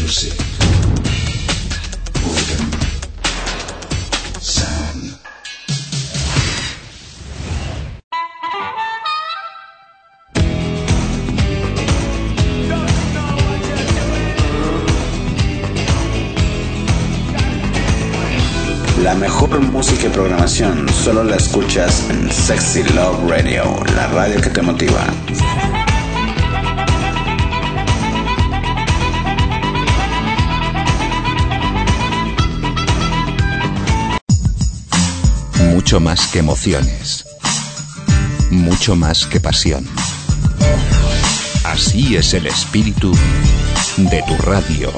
music, rhythm, sound. La mejor música y programación solo la escuchas en Sexy Love Radio, la radio que te motiva. Mucho más que emociones, mucho más que pasión. Así es el espíritu de tu radio.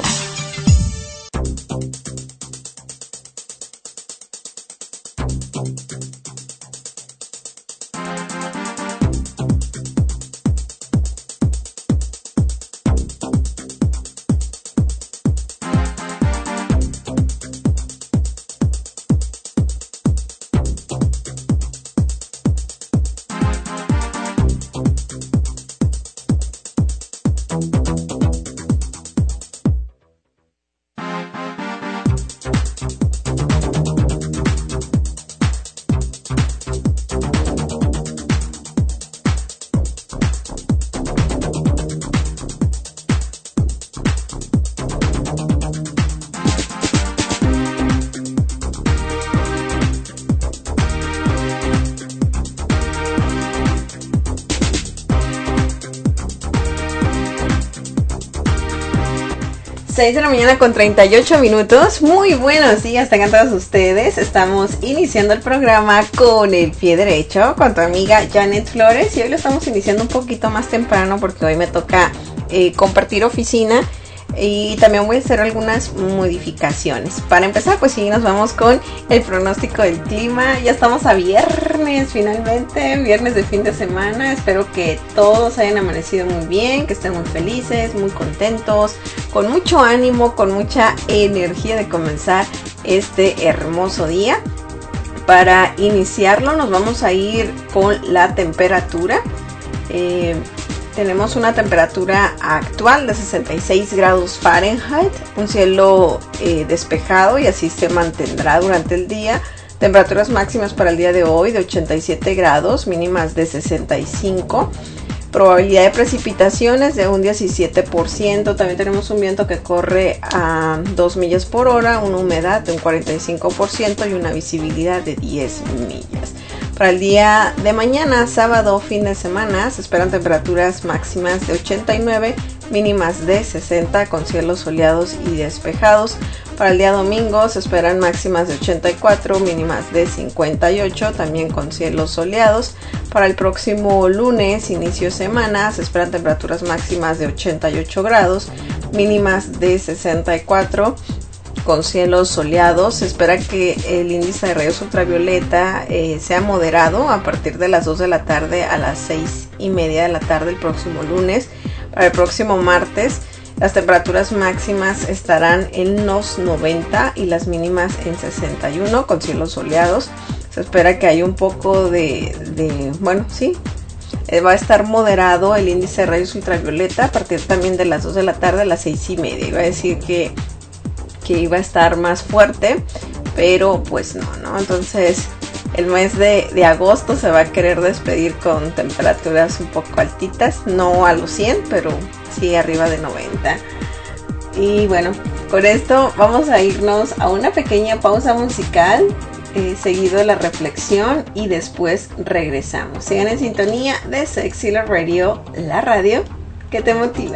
De la mañana con 38 minutos. Muy buenos días, tengan todos ustedes. Estamos iniciando el programa con el pie derecho, con tu amiga Janet Flores. Y hoy lo estamos iniciando un poquito más temprano porque hoy me toca compartir oficina. Y también voy a hacer algunas modificaciones. Para empezar, pues sí, nos vamos con el pronóstico del clima. Ya estamos a viernes, finalmente, viernes de fin de semana. Espero que todos hayan amanecido muy bien, que estén muy felices, muy contentos, con mucho ánimo, con mucha energía de comenzar este hermoso día. Para iniciarlo nos vamos a ir con la temperatura. Tenemos una temperatura actual de 66 grados Fahrenheit, un cielo despejado y así se mantendrá durante el día. Temperaturas máximas para el día de hoy de 87 grados, mínimas de 65. Probabilidad de precipitaciones de un 17%. También tenemos un viento que corre a 2 millas por hora, una humedad de un 45% y una visibilidad de 10 millas. Para el día de mañana, sábado, fin de semana, se esperan temperaturas máximas de 89, mínimas de 60 con cielos soleados y despejados. Para el día domingo se esperan máximas de 84, mínimas de 58, también con cielos soleados. Para el próximo lunes, inicio de semana, se esperan temperaturas máximas de 88 grados, mínimas de 64. Con cielos soleados. Se espera que el índice de rayos ultravioleta sea moderado a partir de las 2 de la tarde a las 6:30 de la tarde el próximo lunes. Para el próximo martes las temperaturas máximas estarán en los 90 y las mínimas en 61 con cielos soleados. Se espera que haya un poco va a estar moderado el índice de rayos ultravioleta a partir también de las 2 de la tarde a las 6:30. Iba a decir que iba a estar más fuerte, pero pues no. Entonces el mes de agosto se va a querer despedir con temperaturas un poco altitas, no a los 100, pero sí arriba de 90. Y bueno, con esto vamos a irnos a una pequeña pausa musical, seguido de la reflexión y después regresamos. Sigan en sintonía de Sexy Love Radio, la radio que te motiva.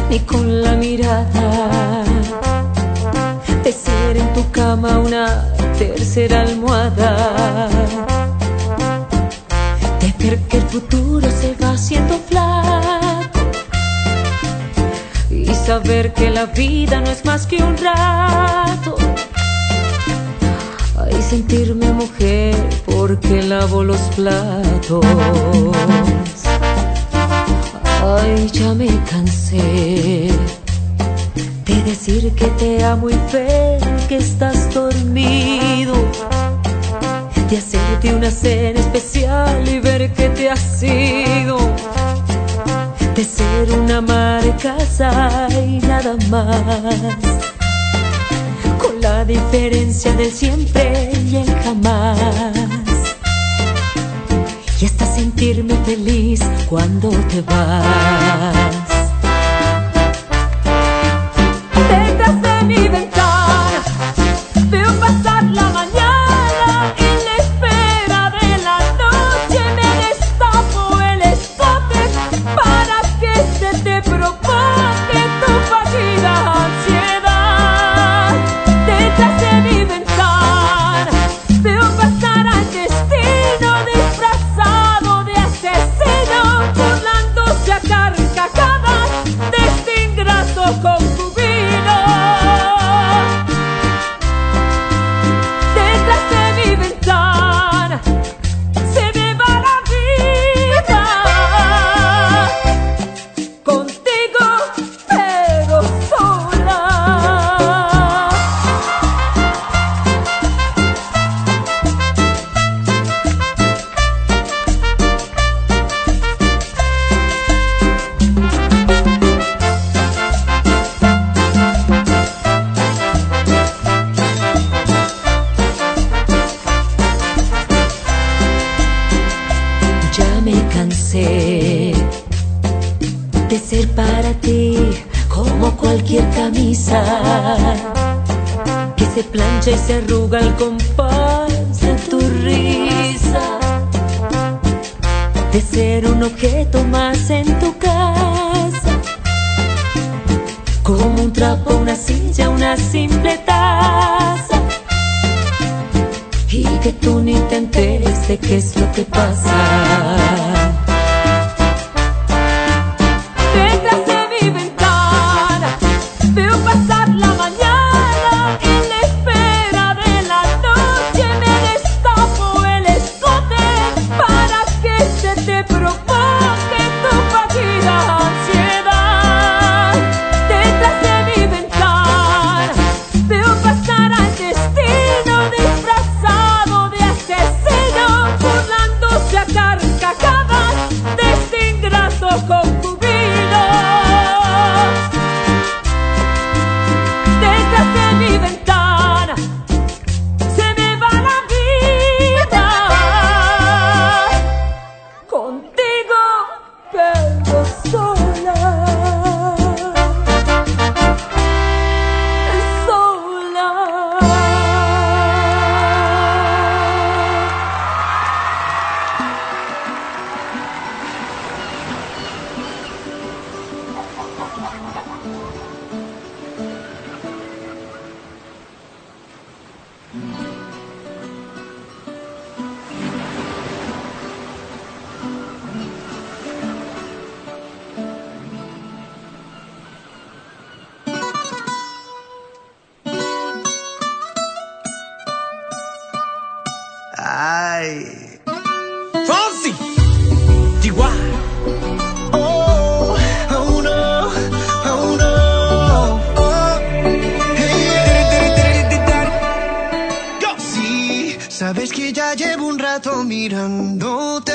ni con la mirada, de ser en tu cama una tercera almohada, de ver que el futuro se va haciendo flaco y saber que la vida no es más que un rato. Ay, sentirme mujer porque lavo los platos. Ay, ya me cansé de decir que te amo y ver que estás dormido, de hacerte una cena especial y ver que te has ido, de ser una ama de casa y nada más, con la diferencia del siempre y el jamás, y hasta sentirme feliz cuando te vas. Detrás de mi ventana veo pasar la mañana, en la espera de la noche me destapo el escote para que se te provoque tu fallida ansiedad. Detrás de mi ventana veo pasar al destino disfrazado de asesino, burlándose a carcajadas de este ingrato concubino. Detrás de mi ventana se me va la vida, contigo pero sola. Ya me cansé de ser para ti como cualquier camisa que se plancha y se arruga al compás de tu risa, de ser un objeto más en tu casa, como un trapo, una silla, una simple taza, y que tú ni te enteres de qué es lo que pasa. Detrás de mi ventana veo pasar la mañana, en la espera de la noche me destapo el escote para que se te provoque tu fallida ansiedad. Detrás de mi ventana veo pasar al destino disfrazado de asesino, burlándose a carcajadas de este ingrato concubino. Detrás de mi ventana se me va la vida, contigo pero sola, sola. Ay. Fonsi. Chihuahua. Oh, oh no, oh no. Oh. Hey. Go. Sí, sabes que ya llevo un rato mirándote.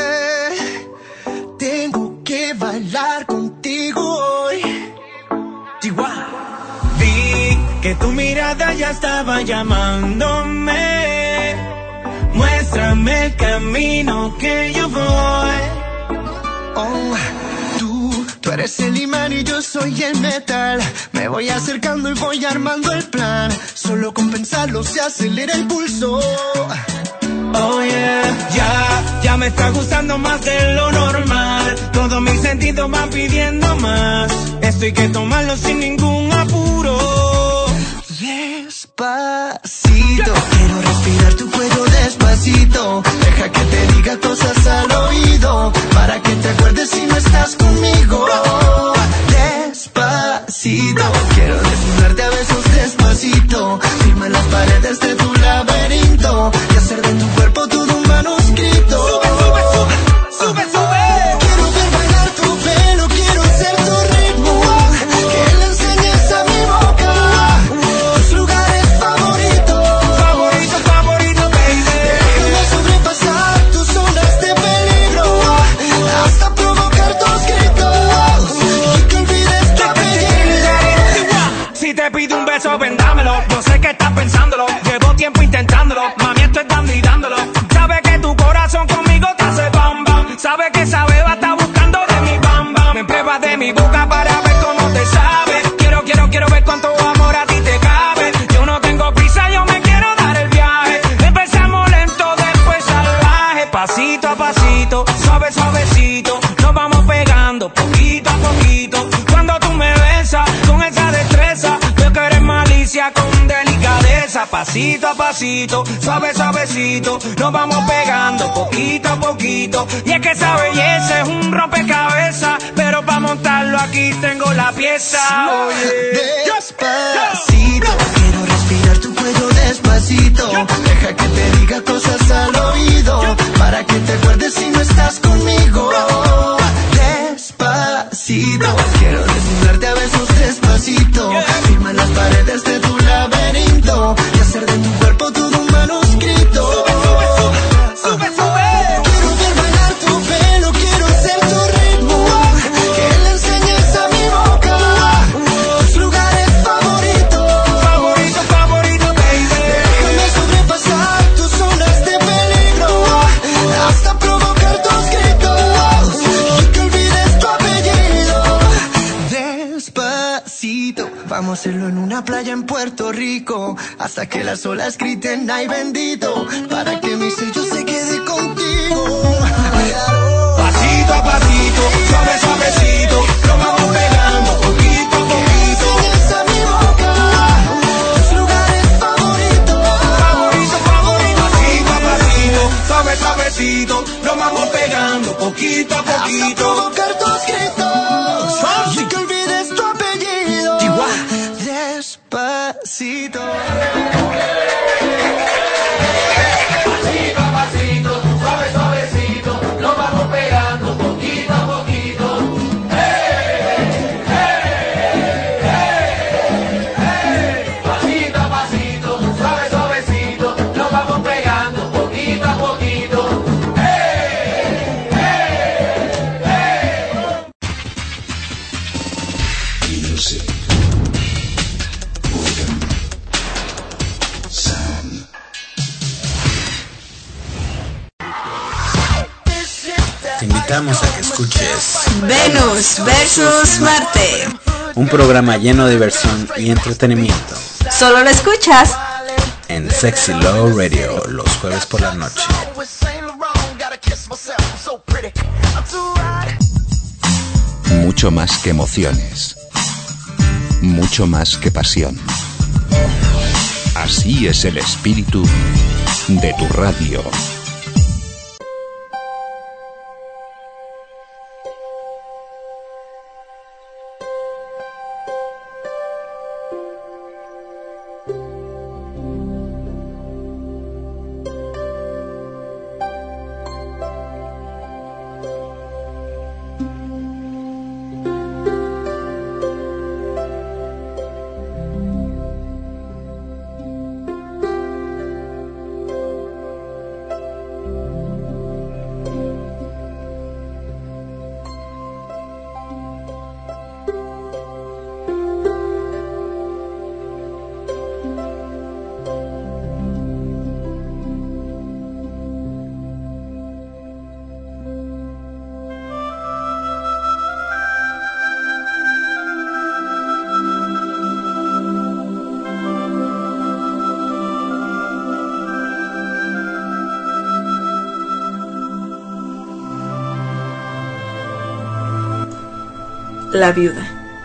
Tengo que bailar contigo hoy. Chihuahua. Vi que tu mirada ya estaba llamándome. Muéstrame el camino que yo voy. Oh, tú eres el imán y yo soy el metal. Me voy acercando y voy armando el plan. Solo con pensarlo se acelera el pulso. Oh yeah, ya me está gustando más de lo normal. Todos mis sentidos van pidiendo más. Esto hay que tomarlo sin ningún apuro. Despacito, quiero respirar tu cuello despacito. Deja que te diga cosas al oído, para que te acuerdes si no estás conmigo. Despacito, quiero desnudarte a besos despacito. Firma en las paredes de tu laberinto y hacer de tu cuerpo todo un manuscrito. Sube, sube, sube, sube, sube. Quiero ver bailar tu pelo, quiero ser tu ritmo. Que le enseñes a mi boca tus lugares favoritos. Favorito, favorito, baby. Déjame sobrepasar tus zonas de peligro, hasta provocar tus gritos y que olvides tu apellido. Si te pido un beso, vendámelo. Yo sé que estás pensándolo, llevo tiempo intentándolo. Mami, estoy dando y dándolo. Sabe que tu corazón conmigo te hace bam bam. Sabe que esa beba está buscando de mi bam bam. Me pruebas de mi boca para ver cómo te sabe. Quiero ver cuánto amor a ti te cabe. Yo no tengo prisa, yo me quiero dar el viaje. Empezamos lento, después salvaje. Pasito a pasito, suave, suavecito. Nos vamos pegando poquito a poquito. Cuando tú me besas con esa destreza, veo que eres malicia con delicadeza. Pasito a pasito, suave, suavecito. Nos vamos pegando poquito a poquito. Y es que esa belleza es un rompecabezas, pero para montarlo aquí tengo la pieza. Despacito, quiero respirar tu cuello despacito. Deja que te diga cosas al oído, para que te acuerdes si no estás conmigo. Despacito, quiero desnudarte a besos despacito. Firma en las paredes de tu laberinto y hacer de tu cuerpo todo un manuscrito. Sube, sube, sube. Quiero ver bailar tu pelo, quiero ser tu ritmo. Que le enseñes a mi boca tus lugares favoritos. Favorito, favorito, baby. Déjame sobrepasar tus zonas de peligro, hasta provocar tus gritos y que olvides tu apellido. Despacito, vamos a hacerlo en una playa en Puerto Rico, hasta que las olas griten ay bendito, para que mi sello se quede contigo. Pasito a pasito, suave, suavecito, lo vamos pegando poquito a poquito. Enseñas a mi boca tus lugares favoritos. Favorito, favorito. Pasito a pasito, suave, suavecito, lo vamos pegando poquito a poquito. Hasta provocar tus gritos y que olvides tu apellido. Despacito. Pasito a pasito, suave, suavecito, lo vamos pegando poquito a poquito. Hey, hey, hey, hey. Pasito a pasito, suave, suavecito, lo vamos pegando poquito a poquito. Hey, hey, hey. Music. Rhythm. Sound. Te invitamos a que escuches Venus versus Marte. un programa lleno de diversión y entretenimiento Solo lo escuchas en Sexy Love Radio los jueves por la noche. Mucho más que emociones. Mucho más que pasión. Así es el espíritu de tu radio. La viuda.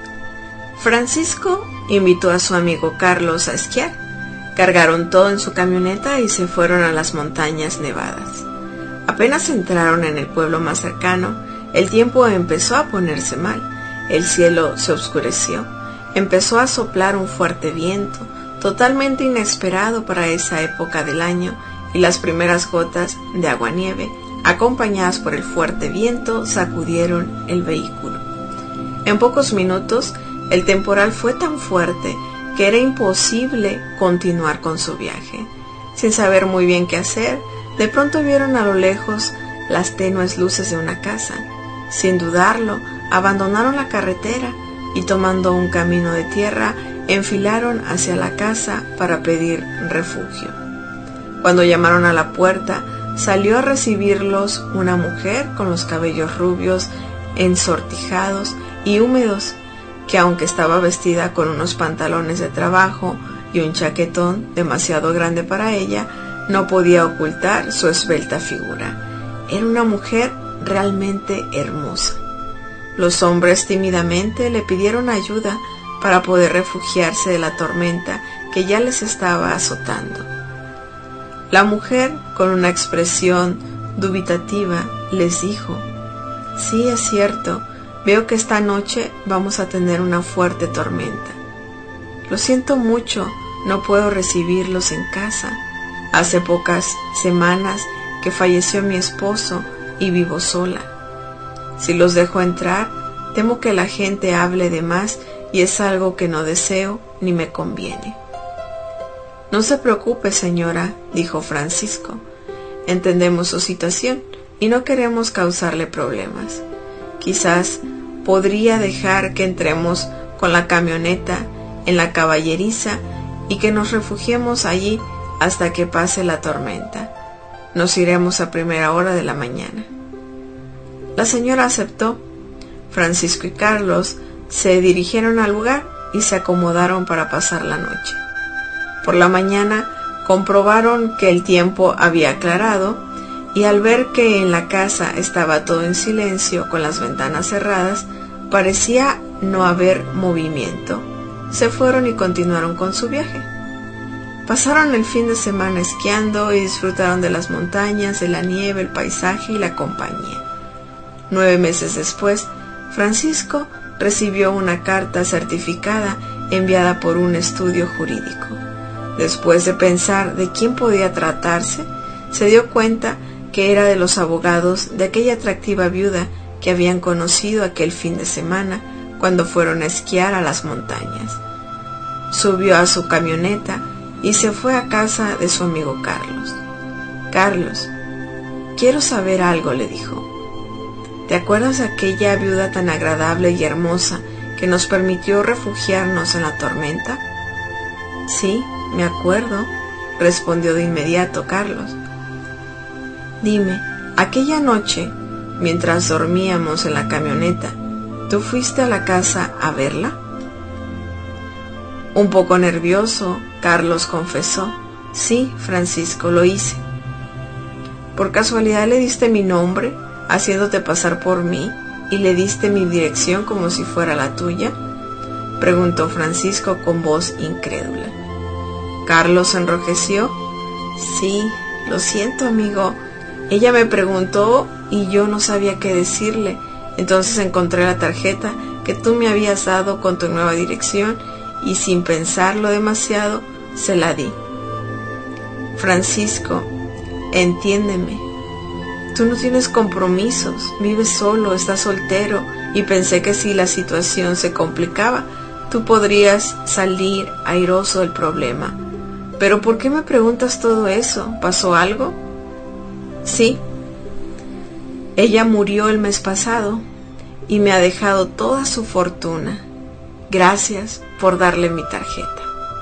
Francisco invitó a su amigo Carlos a esquiar. Cargaron todo en su camioneta y se fueron a las montañas nevadas. Apenas entraron en el pueblo más cercano, el tiempo empezó a ponerse mal. El cielo se oscureció. Empezó a soplar un fuerte viento, totalmente inesperado para esa época del año, y las primeras gotas de aguanieve, acompañadas por el fuerte viento, sacudieron el vehículo. En pocos minutos, el temporal fue tan fuerte que era imposible continuar con su viaje. Sin saber muy bien qué hacer, de pronto vieron a lo lejos las tenues luces de una casa. Sin dudarlo, abandonaron la carretera y, tomando un camino de tierra, enfilaron hacia la casa para pedir refugio. Cuando llamaron a la puerta, salió a recibirlos una mujer con los cabellos rubios, ensortijados y húmedos, que aunque estaba vestida con unos pantalones de trabajo y un chaquetón demasiado grande para ella, no podía ocultar su esbelta figura. Era una mujer realmente hermosa. Los hombres tímidamente le pidieron ayuda para poder refugiarse de la tormenta que ya les estaba azotando. La mujer, con una expresión dubitativa, les dijo: «Sí, es cierto, veo que esta noche vamos a tener una fuerte tormenta. Lo siento mucho, no puedo recibirlos en casa. Hace pocas semanas que falleció mi esposo y vivo sola. Si los dejo entrar, temo que la gente hable de más y es algo que no deseo ni me conviene». «No se preocupe, señora», dijo Francisco. «Entendemos su situación y no queremos causarle problemas. Quizás podría dejar que entremos con la camioneta en la caballeriza y que nos refugiemos allí hasta que pase la tormenta. Nos iremos a primera hora de la mañana». La señora aceptó. Francisco y Carlos se dirigieron al lugar y se acomodaron para pasar la noche. Por la mañana comprobaron que el tiempo había aclarado, y al ver que en la casa estaba todo en silencio con las ventanas cerradas, parecía no haber movimiento. Se fueron y continuaron con su viaje. Pasaron el fin de semana esquiando y disfrutaron de las montañas, de la nieve, el paisaje y la compañía. 9 meses después, Francisco recibió una carta certificada enviada por un estudio jurídico. Después de pensar de quién podía tratarse, se dio cuenta que era de los abogados de aquella atractiva viuda que habían conocido aquel fin de semana cuando fueron a esquiar a las montañas. Subió a su camioneta y se fue a casa de su amigo Carlos. «Carlos, quiero saber algo», le dijo. «¿Te acuerdas de aquella viuda tan agradable y hermosa que nos permitió refugiarnos en la tormenta?» «Sí, me acuerdo», respondió de inmediato Carlos. «Dime, aquella noche, mientras dormíamos en la camioneta, ¿tú fuiste a la casa a verla?» Un poco nervioso, Carlos confesó: «Sí, Francisco, lo hice». «¿Por casualidad le diste mi nombre, haciéndote pasar por mí, y le diste mi dirección como si fuera la tuya?», preguntó Francisco con voz incrédula. Carlos se enrojeció. «Sí, lo siento, amigo. Ella me preguntó y yo no sabía qué decirle. Entonces encontré la tarjeta que tú me habías dado con tu nueva dirección y sin pensarlo demasiado se la di». «Francisco, entiéndeme. Tú no tienes compromisos, vives solo, estás soltero y pensé que si la situación se complicaba, tú podrías salir airoso del problema. Pero ¿por qué me preguntas todo eso? ¿Pasó algo?» «Sí. Ella murió el mes pasado y me ha dejado toda su fortuna. Gracias por darle mi tarjeta».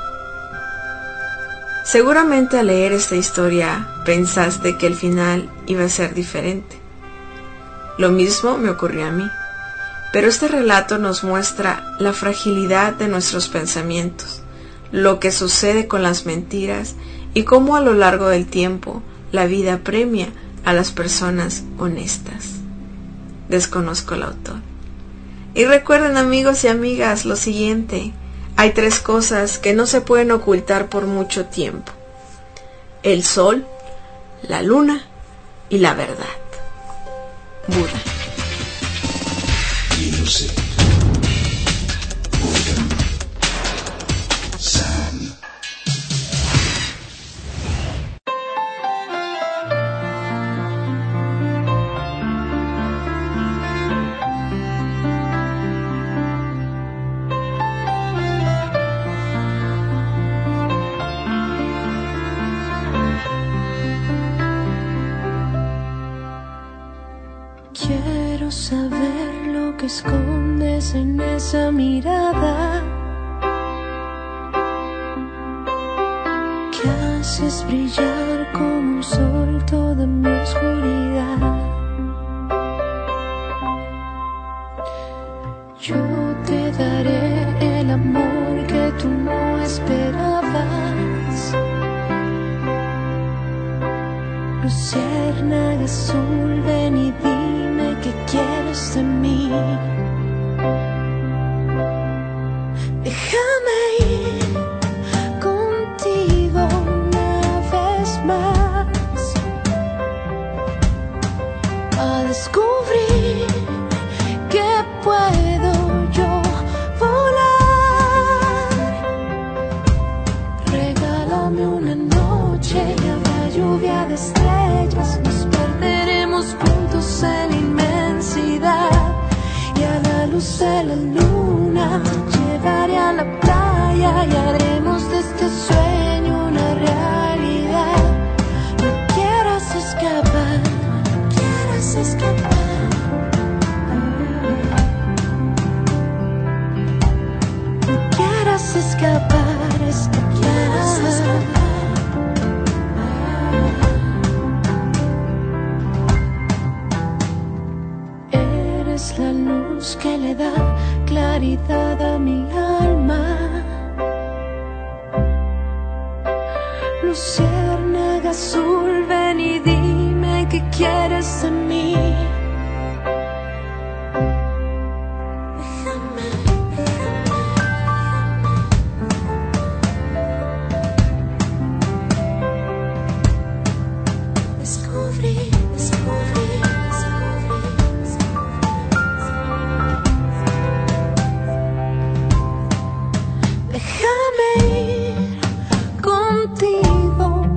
Seguramente al leer esta historia pensaste que el final iba a ser diferente. Lo mismo me ocurrió a mí. Pero este relato nos muestra la fragilidad de nuestros pensamientos, lo que sucede con las mentiras y cómo a lo largo del tiempo la vida premia a las personas honestas. Desconozco el autor. Y recuerden, amigos y amigas, lo siguiente: hay 3 cosas que no se pueden ocultar por mucho tiempo: el sol, la luna y la verdad. Buda. Music. Buddha. Sound. Quiero saber lo que escondes en esa mirada que haces brillar como un sol toda mi oscuridad. Yo te daré el amor que tú no esperabas. Luciérnaga azul, ven y dime qué quieres de mí. Déjame ir contigo una vez más a descubrir que puedo yo volar. Regálame una noche y habrá lluvia de estrellas. Nos perderemos juntos en la inmensidad y a la luz de la luna te llevaré a la playa y haremos de este sueño una realidad. No quieras escapar, no quieras escapar. No quieras escapar, escapar. Eres la luz que le da claridad a mi alma. Luciérnaga azul, ven y dime qué quieres de mí. Déjame ir contigo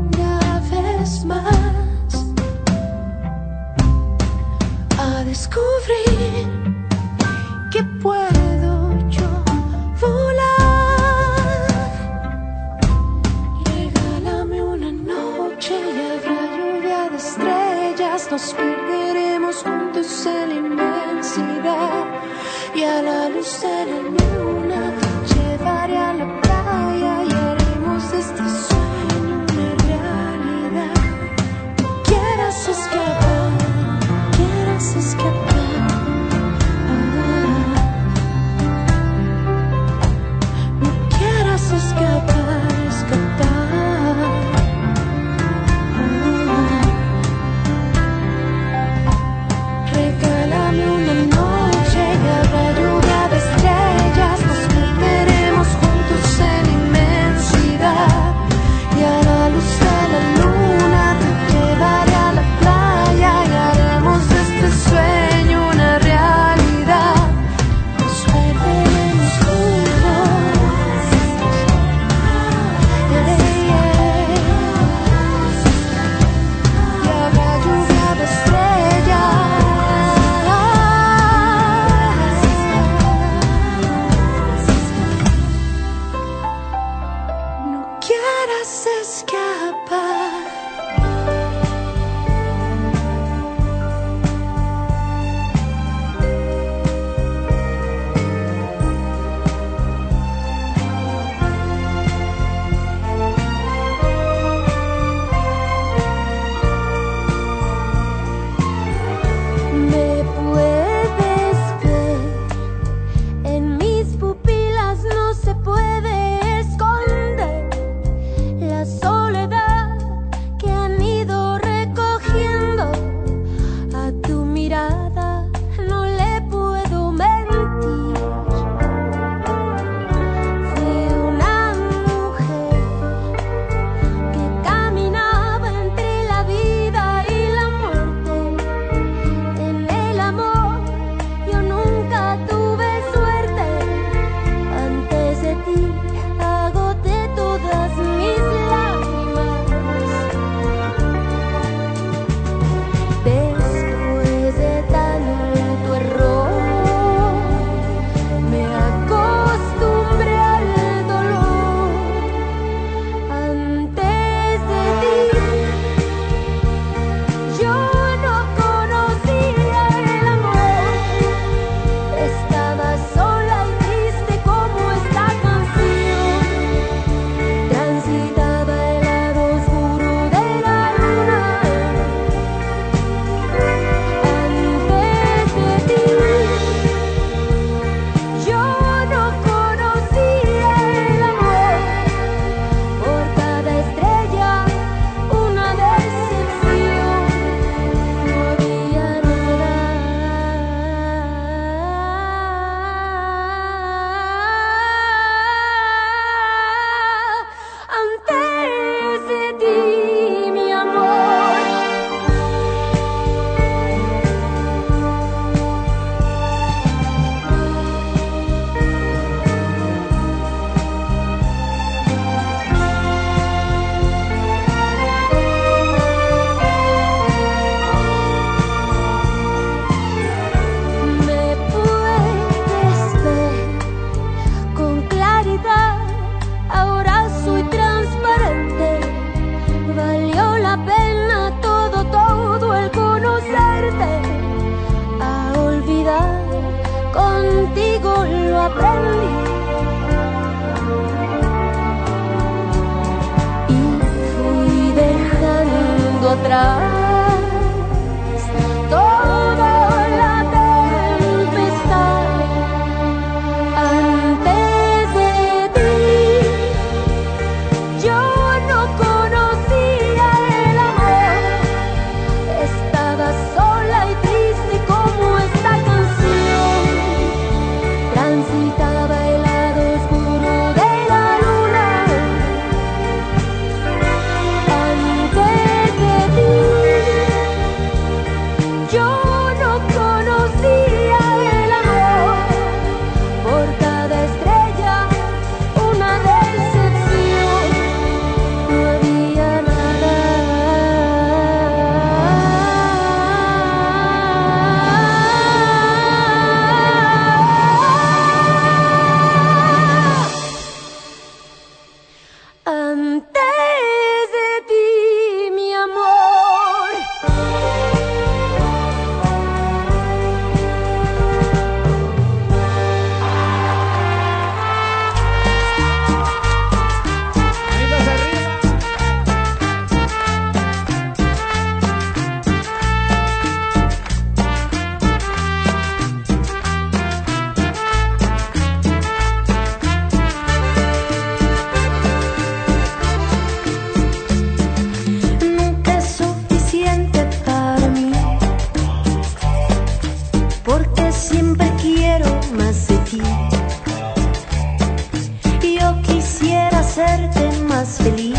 más feliz.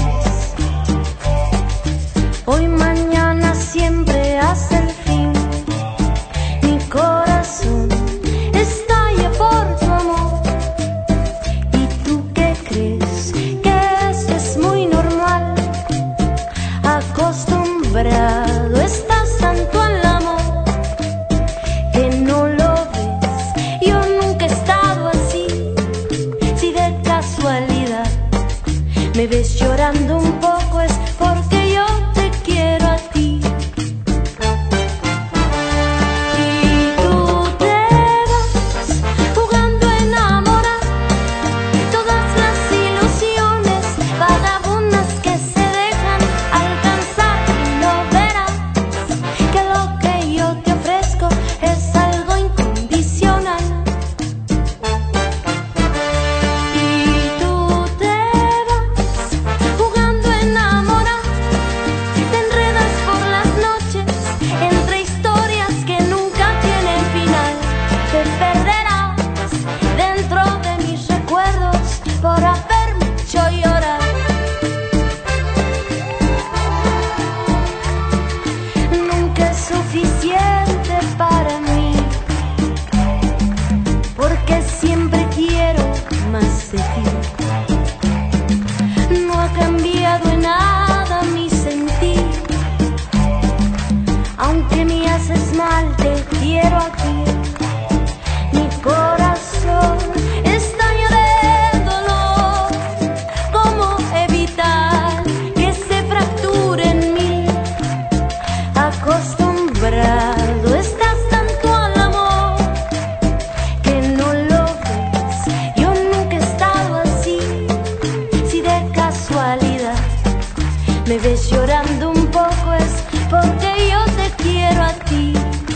Hoy, mañana, siempre hasta el fin. Mi corazón estalla por tu amor. ¿Y tú qué crees? Que esto es muy normal. Acostumbrado estás tanto al amor que no lo ves. Yo nunca he estado así. Si de casualidad me ves llorando un poco es porque yo te quiero a ti. Y tú te vas jugando a enamorar todas las ilusiones vagabundas que se dejan alcanzar y no verás que lo que yo te ofrezco es algo incondicional. Y tú te vas jugando a enamorar, te enredas por las noches entre historias que nunca tienen final. Te perderás dentro de mis recuerdos por haberme hecho llorar. Nunca es suficiente para mí, porque siempre quiero más de ti. No ha cambiado en nada mi sentir. Aunque me haces mal, te quiero aquí. Mi corazón estalla de dolor. ¿Cómo evitar que se fracture en mí? Acostumbrado estás tanto al amor que no lo ves. Yo nunca he estado así. Si de casualidad me ves llorando un poco es porque yo te quiero a ti.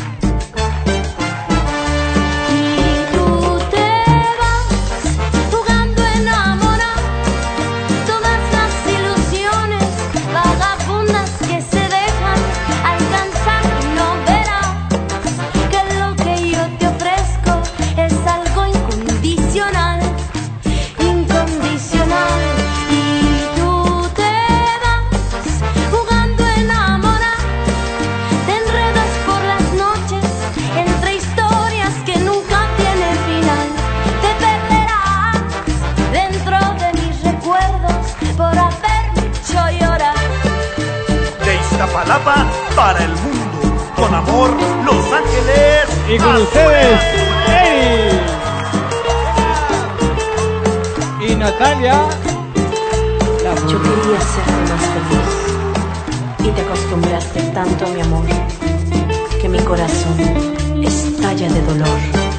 Y tú te vas jugando a enamorar todas las ilusiones vagabundas que se dejan alcanzar y no verás que lo que yo te ofrezco es algo incondicional, incondicional. Y tú te vas jugando a enamorar, te enredas por las noches entre historias que nunca tienen final. Te perderás dentro de mis recuerdos por haberme hecho llorar. De Iztapalapa para el mundo, con amor, Los Ángeles. Y con ustedes, Eri y Natalia. Yo quería serte más feliz y te acostumbraste tanto a mi amor que mi corazón estalla de dolor.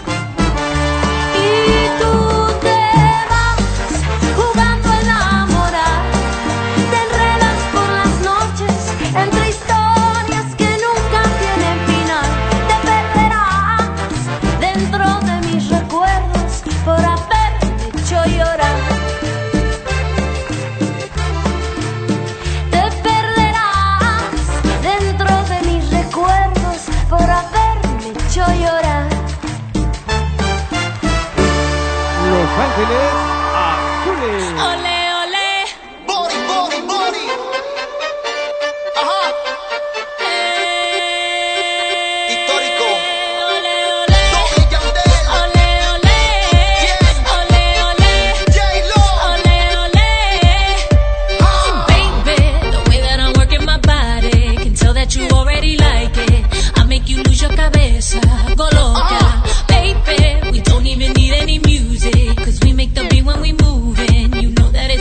Y tú te vas jugando a enamorar, te enredas por las noches entre historias que nunca tienen final. Te perderás dentro de mis recuerdos por haberme hecho llorar. Te perderás dentro de mis recuerdos por haberme hecho llorar. Los Ángeles Azules. Ole, ole, Body, body, body. Ajá, histórico. ole, ole, Tommy Yandel. ole, ole, ole, ole, J-Lo. ole, ole. Baby, the way that I'm working my body can tell that you already like it. I make you lose your cabeza, go loca. Baby, we don't even need any music, 'cause we make the beat when we move in. You know that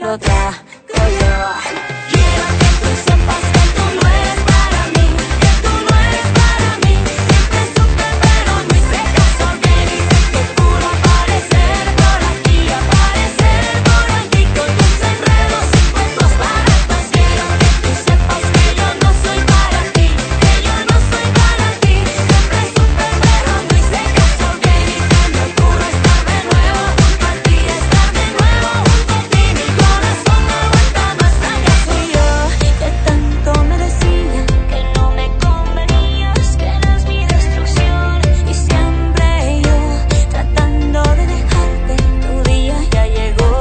lo trago yo. Quiero que tú sepas que tú no eres para mí, que tú no eres para mí. Siempre supe pero no hice caso, que dices que puro aparecer por aquí, aparecer por aquí con tus enredos y cuentos baratos. Quiero que tú sepas que yo no soy para ti, que yo no soy para ti. Siempre supe pero no hice caso, que diciendo puro estar de nuevo junto a ti, estar de nuevo junto a ti. Mi corazón no aguanta más fracaso. Y yo, que tanto me decían que no me convenías, que eras mi destrucción. Y siempre yo, tratando de dejarte, tu día ya llegó.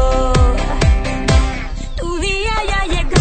Tu día ya llegó.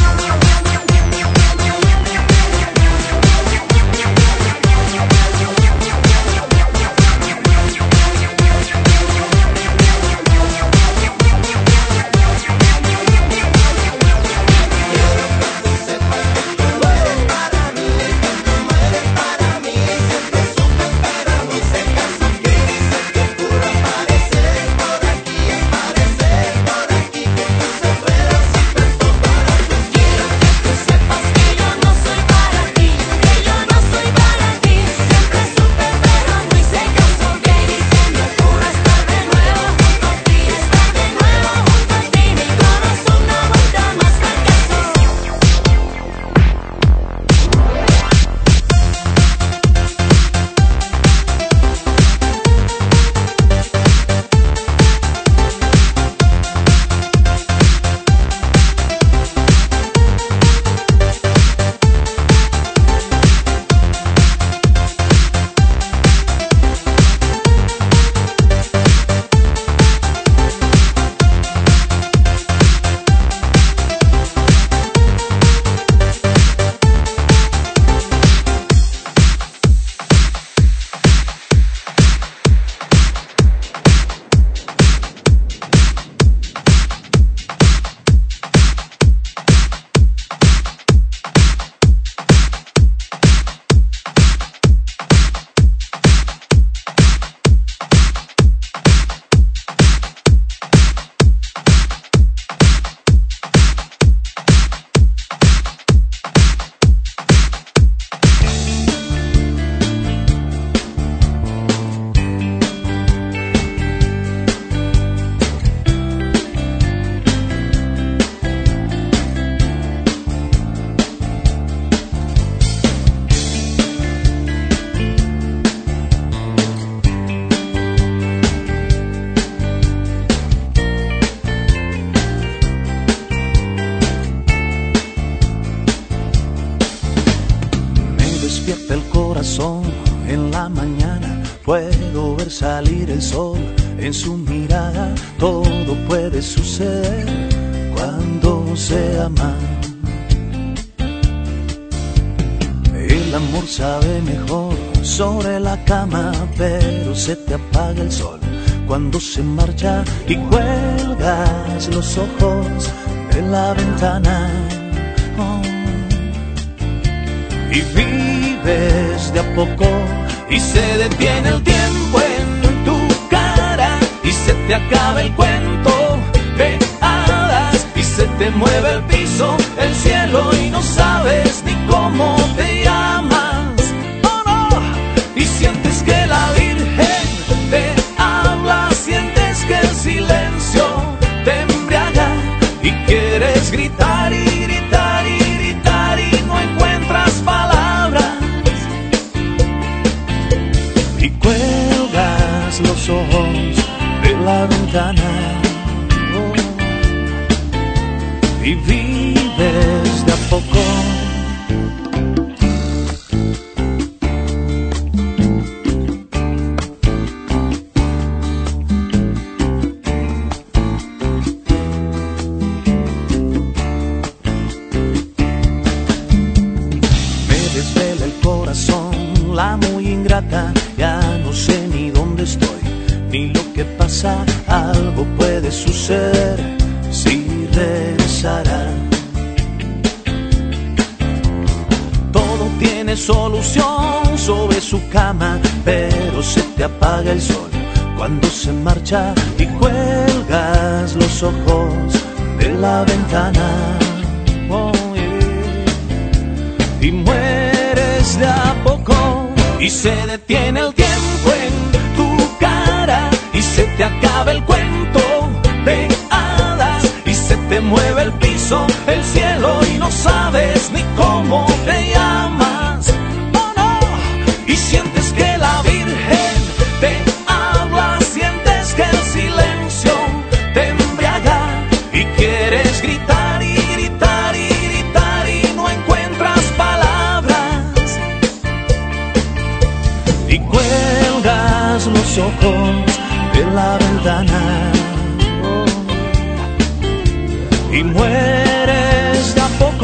Sepas que yo no soy para ti, que yo no soy para ti. Siempre supe pero no hice caso, que diciendo puro estar de nuevo junto a ti, estar de nuevo junto a ti. Mi corazón no aguanta más fracaso. Me despierta el corazón en la mañana, puedo ver salir el sol en su mirada. Todo puede suceder cuando se ama. El amor sabe mejor sobre la cama, pero se te apaga el sol cuando se marcha y cuelgas los ojos de la ventana. Oh. Y vives de a poco y se detiene el tiempo en tu cara y se te acaba el cuento de hadas y se te mueve el piso, el cielo y no sabes ni cómo te llamas. Oh no, y sientes que la Virgen te habla, sientes que el silencio te embriaga y quieres gritar y gritar y gritar y no encuentras palabras y cuelgas los ojos de la ventana. Oh. Y vives de a poco. La muy ingrata, ya no sé ni dónde estoy, ni lo que pasa, algo puede suceder si regresará. Todo tiene solución sobre su cama, pero se te apaga el sol cuando se marcha y cuelgas los ojos de la ventana. Oh, yeah. Y mueres de a poco y se detiene el tiempo en tu cara y se te acaba el cuento de hadas y se te mueve el piso, el cielo y no sabes ni cómo te llamas. Oh no, y sientes que la Virgen te habla, sientes que el silencio te embriaga y quieres gritar y gritar y gritar y no encuentras palabras y cuelgas los ojos de la ventana y mueres de a poco.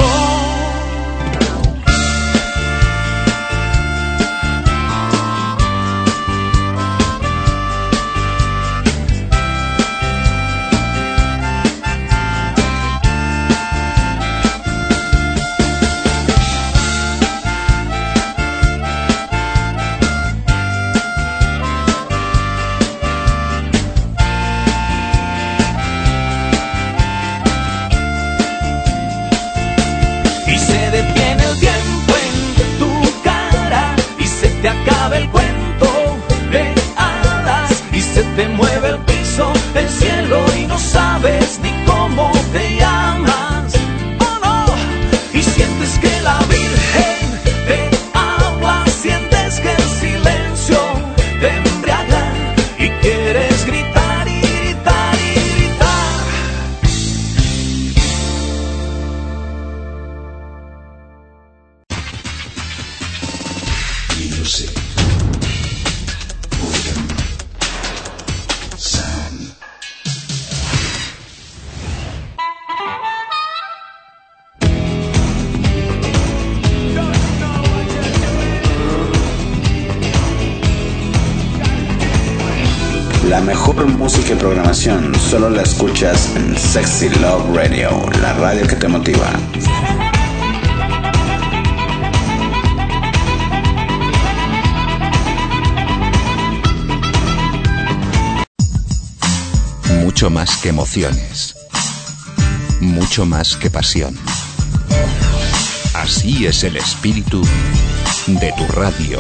Acaba el cuento de hadas y se te mueve el piso, el cielo y no sabes ni cómo te llamas. Oh no, y sientes que la Virgen te habla, sientes que el silencio te embriaga y quieres gritar y gritar y gritar. Music. La mejor música y programación solo la escuchas en Sexy Love Radio, la radio que te motiva. Mucho más que emociones, mucho más que pasión. Así es el espíritu de tu radio.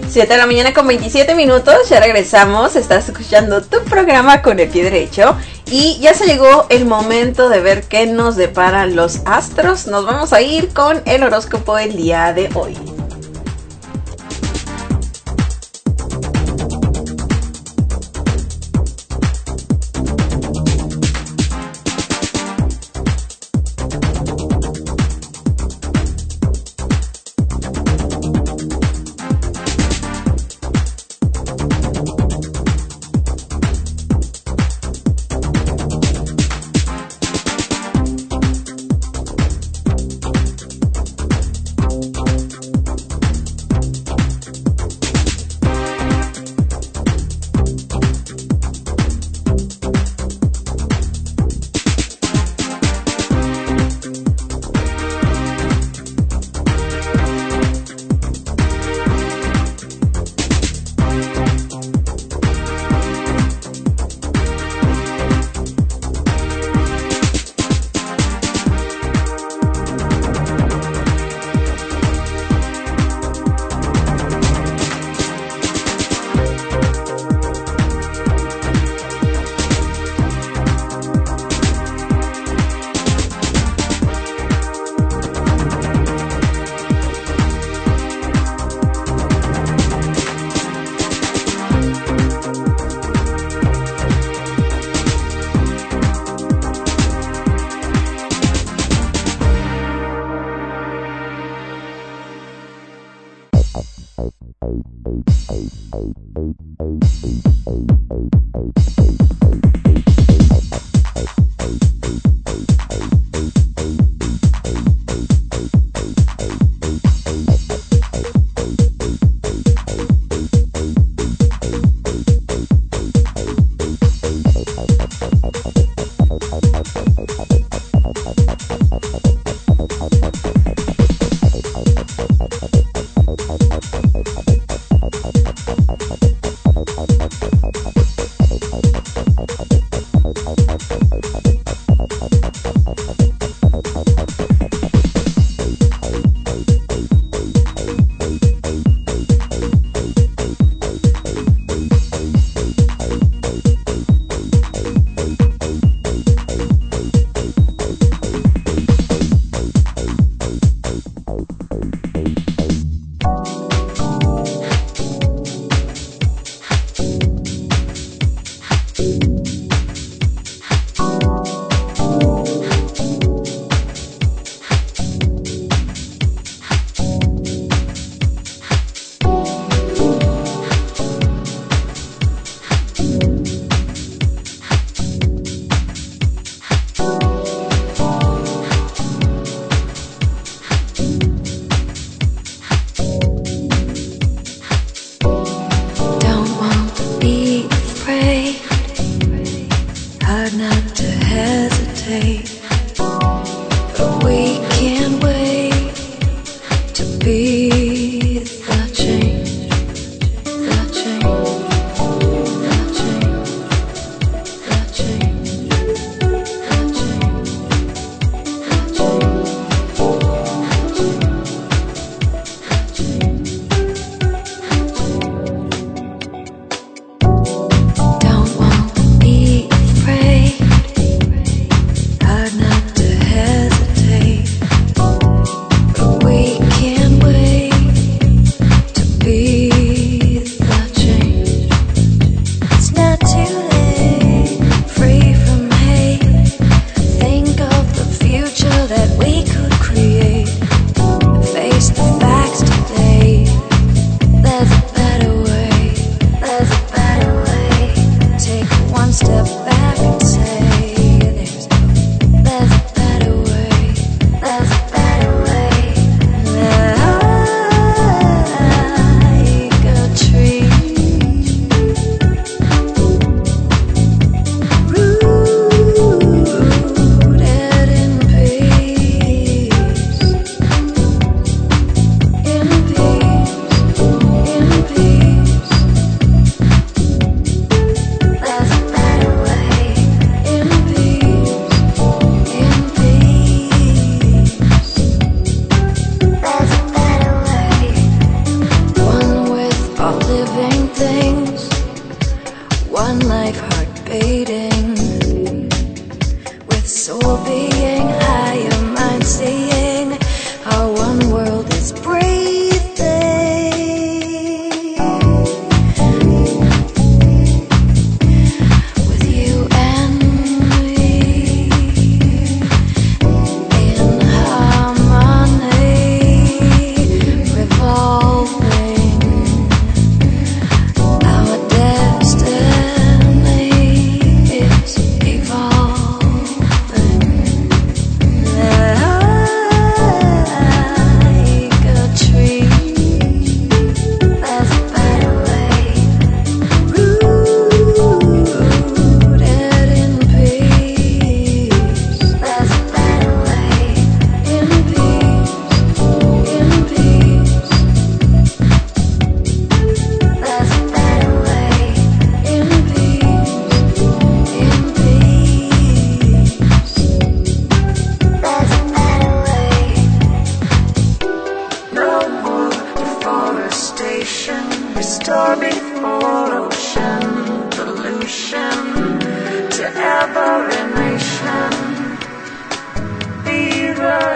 7 de la mañana con 27 minutos, ya regresamos, estás escuchando tu programa Con el Pie Derecho y ya se llegó el momento de ver qué nos deparan los astros. Nos vamos a ir con el horóscopo del día de hoy.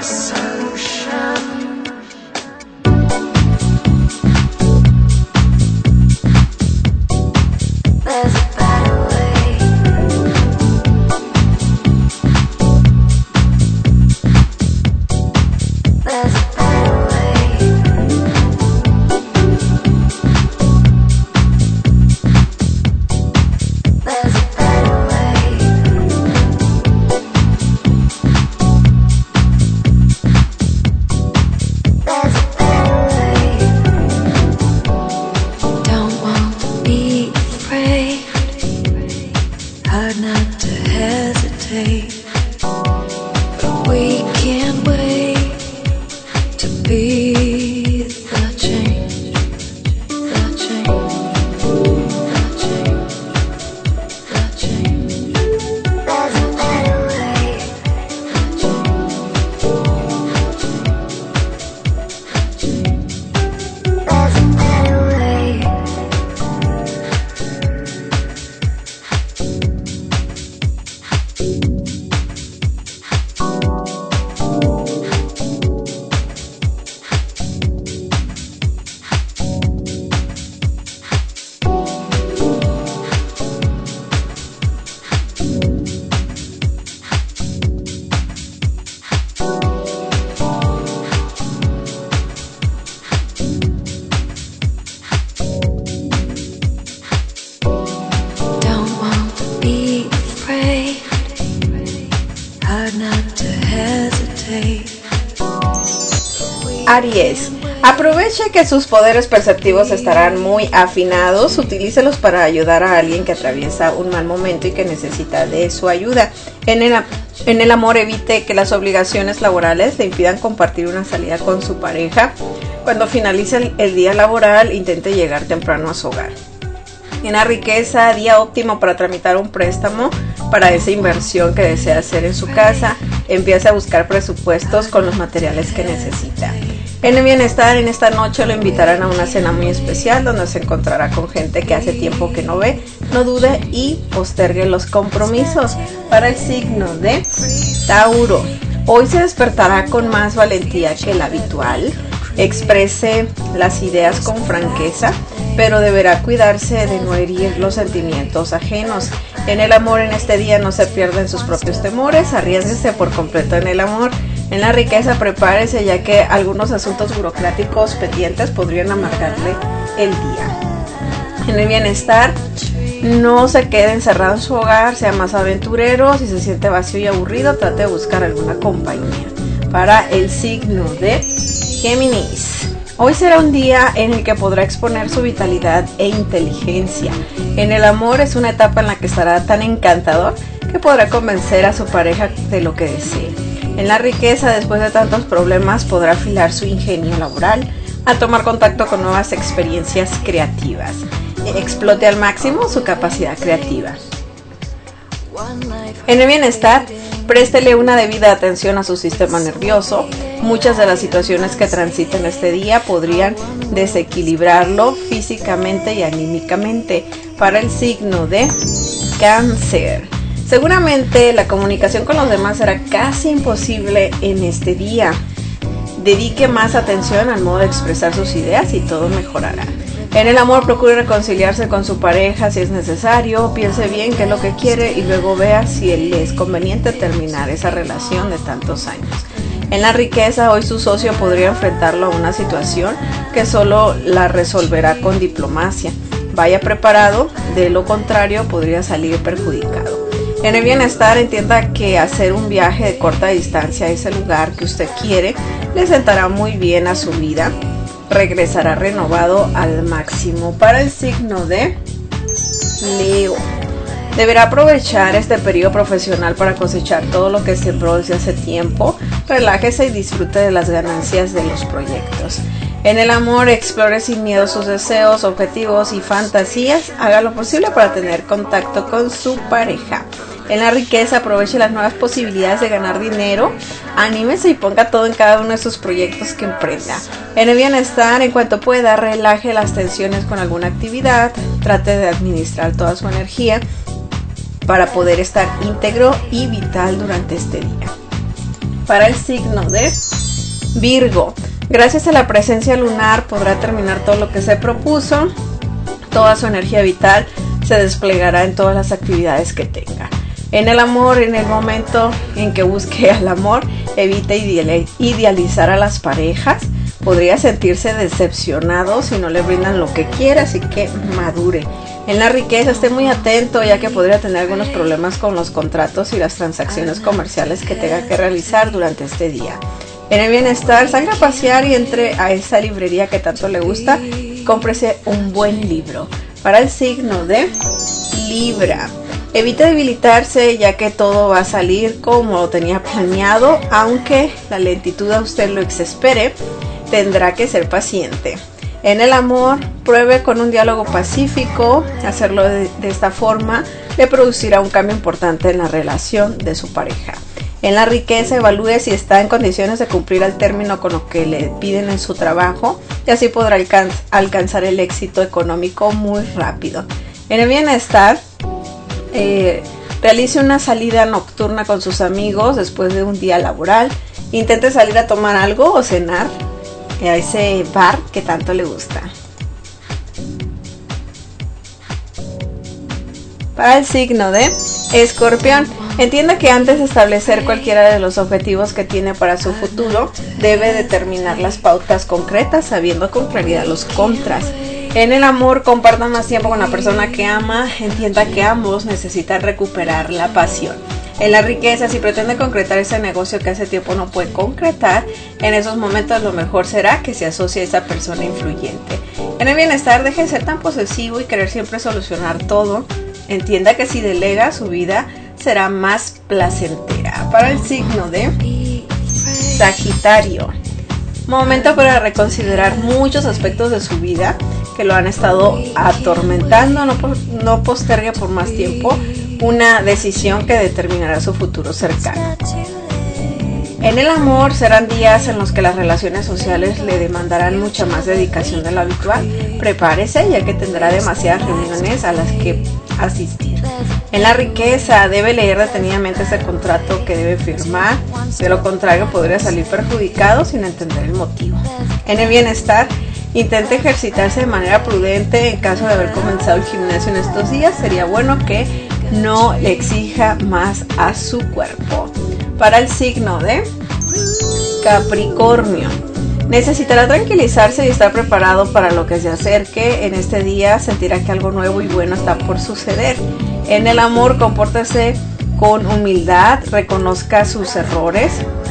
Aries, aproveche que sus poderes perceptivos estarán muy afinados, utilícelos para ayudar a alguien que atraviesa un mal momento y que necesita de su ayuda. En el amor, evite que las obligaciones laborales le impidan compartir una salida con su pareja. Cuando finalice el día laboral, intente llegar temprano a su hogar. En la riqueza, día óptimo para tramitar un préstamo para esa inversión que desea hacer en su casa. Empiece a buscar presupuestos con los materiales que necesita. En el bienestar, en esta noche lo invitarán a una cena muy especial donde se encontrará con gente que hace tiempo que no ve. No dude y postergue los compromisos. Para el signo de Tauro, hoy se despertará con más valentía que la habitual. Exprese las ideas con franqueza, pero deberá cuidarse de no herir los sentimientos ajenos. En el amor, en este día no se pierden sus propios temores, arriésguese por completo en el amor. En la riqueza, prepárese ya que algunos asuntos burocráticos pendientes podrían amargarle el día. En el bienestar, no se quede encerrado en su hogar, sea más aventurero. Si se siente vacío y aburrido, trate de buscar alguna compañía. Para el signo de Géminis, hoy será un día en el que podrá exponer su vitalidad e inteligencia. En el amor, es una etapa en la que estará tan encantador que podrá convencer a su pareja de lo que desee. En la riqueza, después de tantos problemas, podrá afilar su ingenio laboral a tomar contacto con nuevas experiencias creativas. Explote al máximo su capacidad creativa. En el bienestar, préstele una debida atención a su sistema nervioso. Muchas de las situaciones que transiten este día podrían desequilibrarlo físicamente y anímicamente. Para el signo de Cáncer, seguramente la comunicación con los demás será casi imposible en este día. Dedique más atención al modo de expresar sus ideas y todo mejorará. En el amor, procure reconciliarse con su pareja si es necesario. Piense bien qué es lo que quiere y luego vea si le es conveniente terminar esa relación de tantos años. En la riqueza, hoy su socio podría enfrentarlo a una situación que solo la resolverá con diplomacia. Vaya preparado, de lo contrario podría salir perjudicado. En el bienestar, entienda que hacer un viaje de corta distancia a ese lugar que usted quiere le sentará muy bien a su vida. Regresará renovado al máximo. Para el signo de Leo, deberá aprovechar este periodo profesional para cosechar todo lo que sembró desde hace tiempo. Relájese y disfrute de las ganancias de los proyectos. En el amor, explore sin miedo sus deseos, objetivos y fantasías. Haga lo posible para tener contacto con su pareja. En la riqueza, aproveche las nuevas posibilidades de ganar dinero. Anímese y ponga todo en cada uno de sus proyectos que emprenda. En el bienestar, en cuanto pueda, relaje las tensiones con alguna actividad. Trate de administrar toda su energía para poder estar íntegro y vital durante este día. Para el signo de Virgo, gracias a la presencia lunar podrá terminar todo lo que se propuso. Toda su energía vital se desplegará en todas las actividades que tenga. En el amor, en el momento en que busque al amor, evite idealizar a las parejas. Podría sentirse decepcionado si no le brindan lo que quiere, así que madure. En la riqueza, esté muy atento, ya que podría tener algunos problemas con los contratos y las transacciones comerciales que tenga que realizar durante este día. En el bienestar, salga a pasear y entre a esa librería que tanto le gusta, cómprese un buen libro. Para el signo de Libra, evite debilitarse, ya que todo va a salir como lo tenía planeado, aunque la lentitud a usted lo exaspere, tendrá que ser paciente. En el amor, pruebe con un diálogo pacífico. Hacerlo de esta forma le producirá un cambio importante en la relación de su pareja. En la riqueza, evalúe si está en condiciones de cumplir al término con lo que le piden en su trabajo, y así podrá alcanzar el éxito económico muy rápido. En el bienestar, realice una salida nocturna con sus amigos después de un día laboral. Intente salir a tomar algo o cenar a ese bar que tanto le gusta. Para el signo de Escorpión, entienda que antes de establecer cualquiera de los objetivos que tiene para su futuro, debe determinar las pautas concretas, sabiendo con claridad los contras. En el amor, comparta más tiempo con la persona que ama. Entienda que ambos necesitan recuperar la pasión. En la riqueza, si pretende concretar ese negocio que hace tiempo no puede concretar, en esos momentos lo mejor será que se asocie a esa persona influyente. En el bienestar, deje de ser tan posesivo y querer siempre solucionar todo. Entienda que si delega, su vida será más placentera. Para el signo de Sagitario, momento para reconsiderar muchos aspectos de su vida que lo han estado atormentando. No postergue por más tiempo una decisión que determinará su futuro cercano. En el amor, serán días en los que las relaciones sociales le demandarán mucha más dedicación de lo habitual. Prepárese, ya que tendrá demasiadas reuniones a las que asistir. En la riqueza, debe leer detenidamente ese contrato que debe firmar, de lo contrario podría salir perjudicado sin entender el motivo. En el bienestar, intente ejercitarse de manera prudente. En caso de haber comenzado el gimnasio en estos días, sería bueno que no le exija más a su cuerpo. Para el signo de Capricornio, necesitará tranquilizarse y estar preparado para lo que se acerque. En este día sentirá que algo nuevo y bueno está por suceder. En el amor, compórtese con humildad, reconozca sus errores.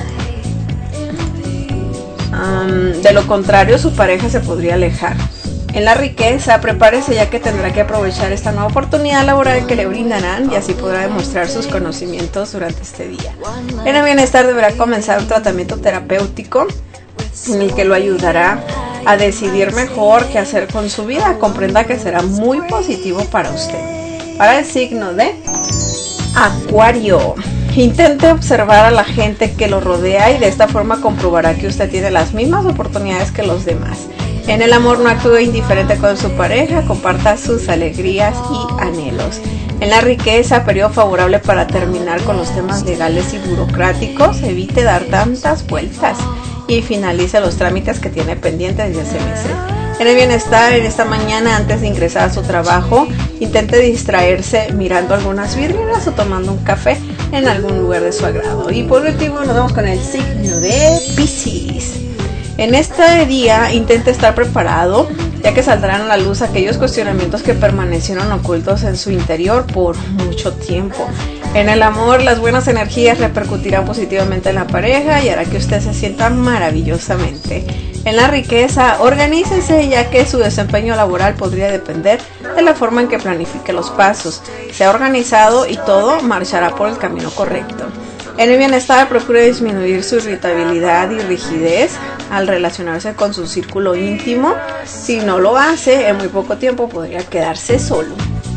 De lo contrario, su pareja se podría alejar. En la riqueza, prepárese, ya que tendrá que aprovechar esta nueva oportunidad laboral que le brindarán, y así podrá demostrar sus conocimientos durante este día. En el bienestar, deberá comenzar un tratamiento terapéutico en el que lo ayudará a decidir mejor qué hacer con su vida. Comprenda que será muy positivo para usted. Para el signo de Acuario, intente observar a la gente que lo rodea y de esta forma comprobará que usted tiene las mismas oportunidades que los demás. En el amor, no actúe indiferente con su pareja, comparta sus alegrías y anhelos. En la riqueza, periodo favorable para terminar con los temas legales y burocráticos. Evite dar tantas vueltas y finalice los trámites que tiene pendientes desde hace meses. En el bienestar, en esta mañana, antes de ingresar a su trabajo, intente distraerse mirando algunas vidrieras o tomando un café en algún lugar de su agrado. Y por último, nos vamos con el signo de Piscis. En este día, intente estar preparado, ya que saldrán a la luz aquellos cuestionamientos que permanecieron ocultos en su interior por mucho tiempo. En el amor, las buenas energías repercutirán positivamente en la pareja y hará que usted se sienta maravillosamente. En la riqueza, organícese, ya que su desempeño laboral podría depender de la forma en que planifique los pasos. Sea organizado y todo marchará por el camino correcto. En el bienestar, procure disminuir su irritabilidad y rigidez al relacionarse con su círculo íntimo. Si no lo hace, en muy poco tiempo podría quedarse solo.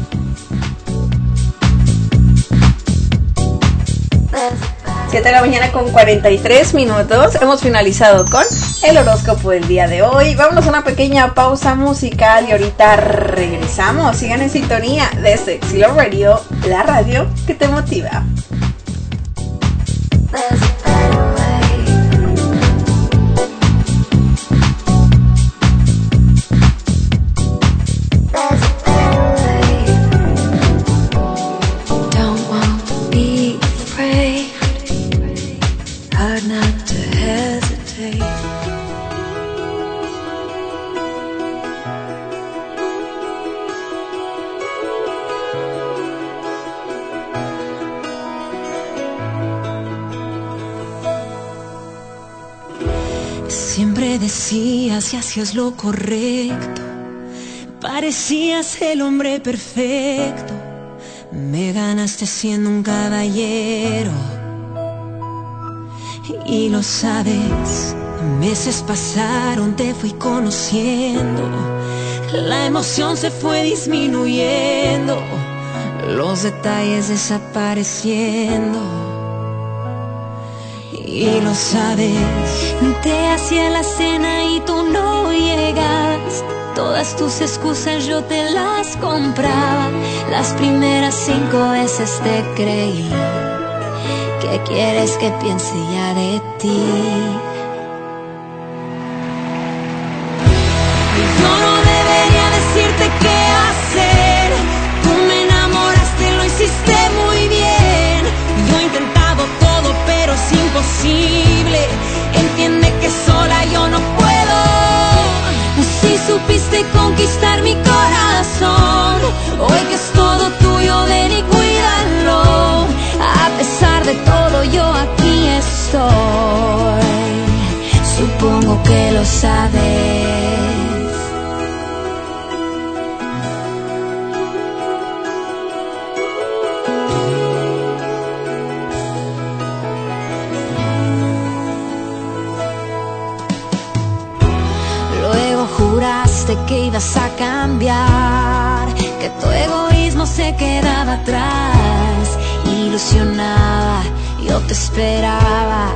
Siete de la mañana con 43 minutos. Hemos finalizado con el horóscopo del día de hoy. Vámonos a una pequeña pausa musical y ahorita regresamos. Sigan en sintonía de Sexy Love Radio, la radio que te motiva. There's a better way. to hesitate. Siempre decías y hacías lo correcto, parecías el hombre perfecto. Me ganaste siendo un caballero y lo sabes. Meses pasaron, te fui conociendo, la emoción se fue disminuyendo, los detalles desapareciendo. Y lo sabes. Te hacía la cena y tú no llegas. Todas tus excusas yo te las compraba. Las primeras 5 veces te creí. ¿Qué quieres que piense ya de ti? Yo no debería decirte qué hacer. Tú me enamoraste, lo hiciste muy bien. Yo he intentado todo, pero es imposible. Entiende que sola yo no puedo. Si supiste conquistar mi corazón, hoy que es todo tuyo, ven y cuídalo. A pesar de todo yo aquí estoy. Supongo que lo sabes. Juraste que ibas a cambiar, que tu egoísmo se quedaba atrás. Ilusionaba, yo te esperaba.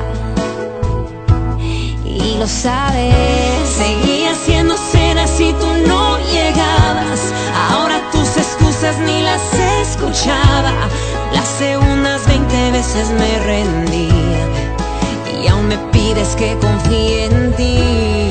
Y lo sabes. Seguía haciendo cenas y tú no llegabas. Ahora tus excusas ni las escuchaba. Las segundas 20 veces me rendía y aún me pides que confíe en ti.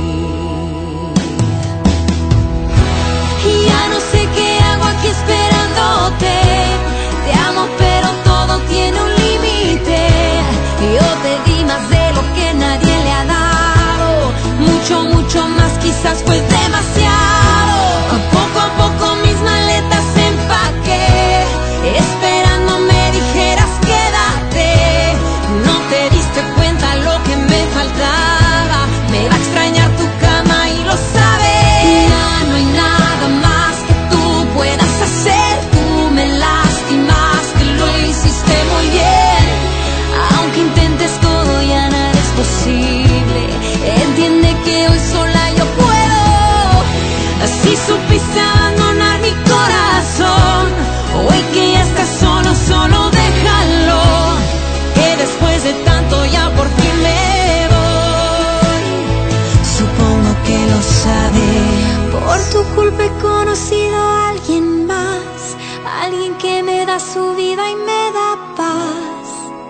Ya no sé qué hago aquí esperándote. Te amo pero todo tiene un límite. Yo te di más de lo que nadie le ha dado. Mucho, mucho más, quizás fue demasiado. Poco a poco mis maletas empaqué, esperando me dijeras quédate. No te diste cuenta lo que me faltaba. Me va a extrañar tu cama y lo sabes. Ya no hay nada más que tú puedas hacer. Tú me lastimaste, lo hiciste muy bien. Aunque intentes todo ya nada es posible. Entiende que hoy sola yo puedo. Así supiste abandonar mi corazón. Hoy que ya estás solo, solo déjalo. Que después de tanto ya por fin me voy. Supongo que lo sabes. Por tu culpa he conocido a alguien más. Alguien que me da su vida y me da paz.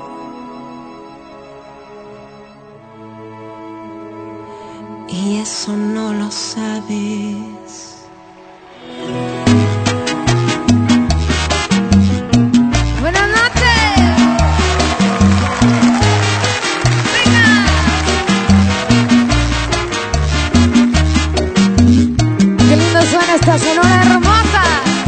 Y eso no lo sabes. Buenas noches. Venga. Qué lindo suena esta sonora hermosa.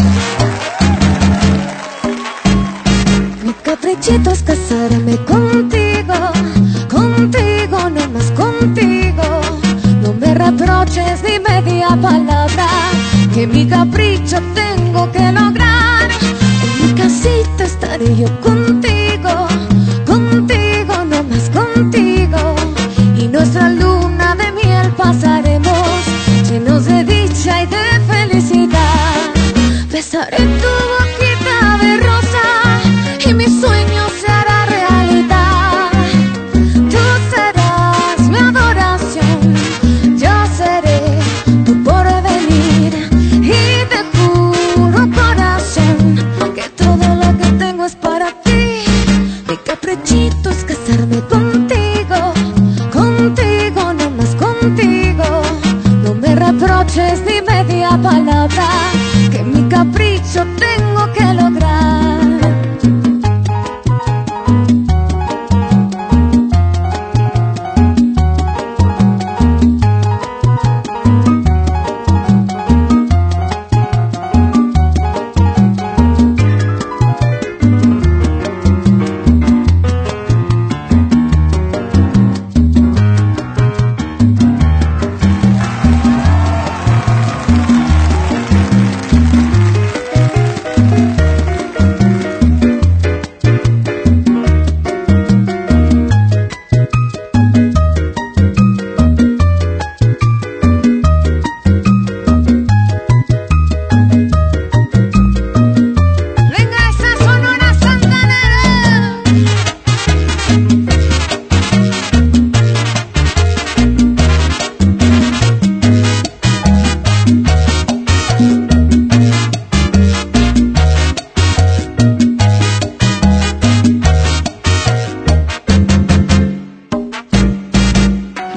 Mi caprichito es casarme contigo. Contigo, no más contigo. No me reproches ni media palabra, que mi capricho tengo que lograr. En mi casita estaré yo contigo. Contigo, no más contigo. Y nuestra luna de miel pasaremos, llenos de dicha y de felicidad. Besaré tu boquita de rosa y mi sueño se hará realidad. Tú serás mi adoración, yo seré tu porvenir. Y te juro corazón que todo lo que tengo es para ti.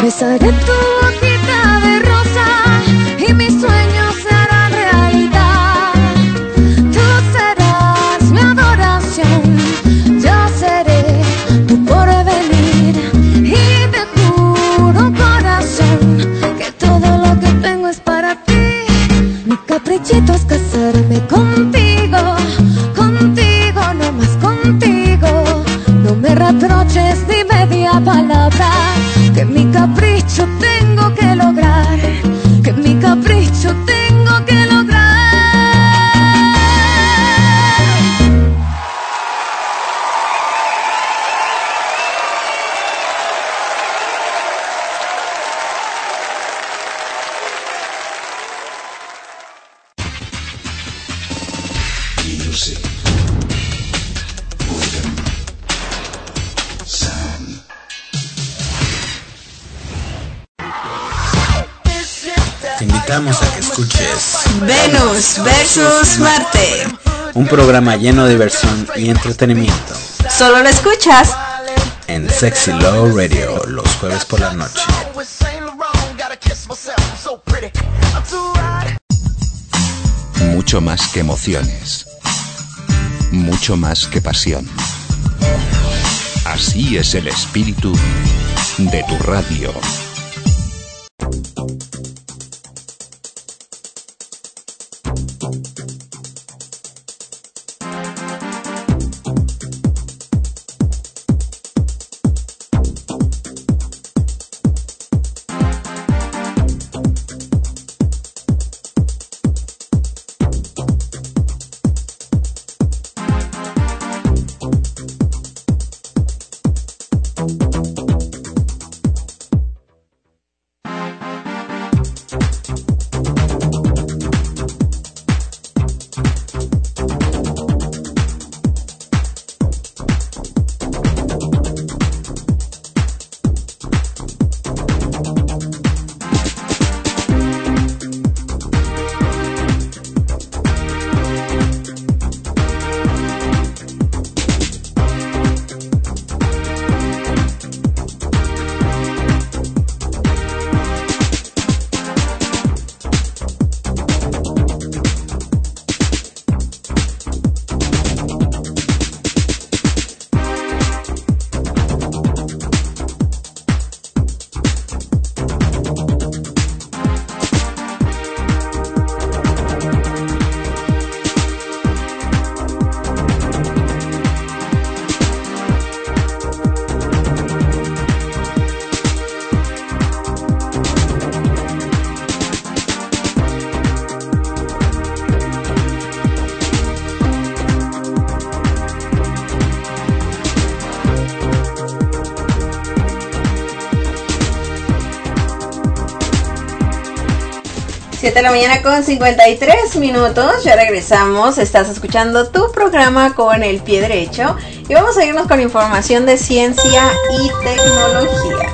Besaré tu boquita de rosa y mis sueños se harán realidad. Tú serás mi adoración, yo seré tu porvenir. Y te juro, corazón, que todo lo que tengo es para ti. Mi caprichito es casarme contigo, contigo, no más contigo. No me reproches ni media palabra, que mi capricho tengo que lograr, que mi capricho tengo que lograr. Te invitamos a que escuches Venus versus Marte, un programa lleno de diversión y entretenimiento solo lo escuchas en Sexy Love Radio los jueves por la noche. Mucho más que emociones. Mucho más que pasión. Así es el espíritu de tu radio. De la mañana con 53 minutos, ya regresamos, estás escuchando tu programa con el pie derecho y vamos a irnos con información de ciencia y tecnología.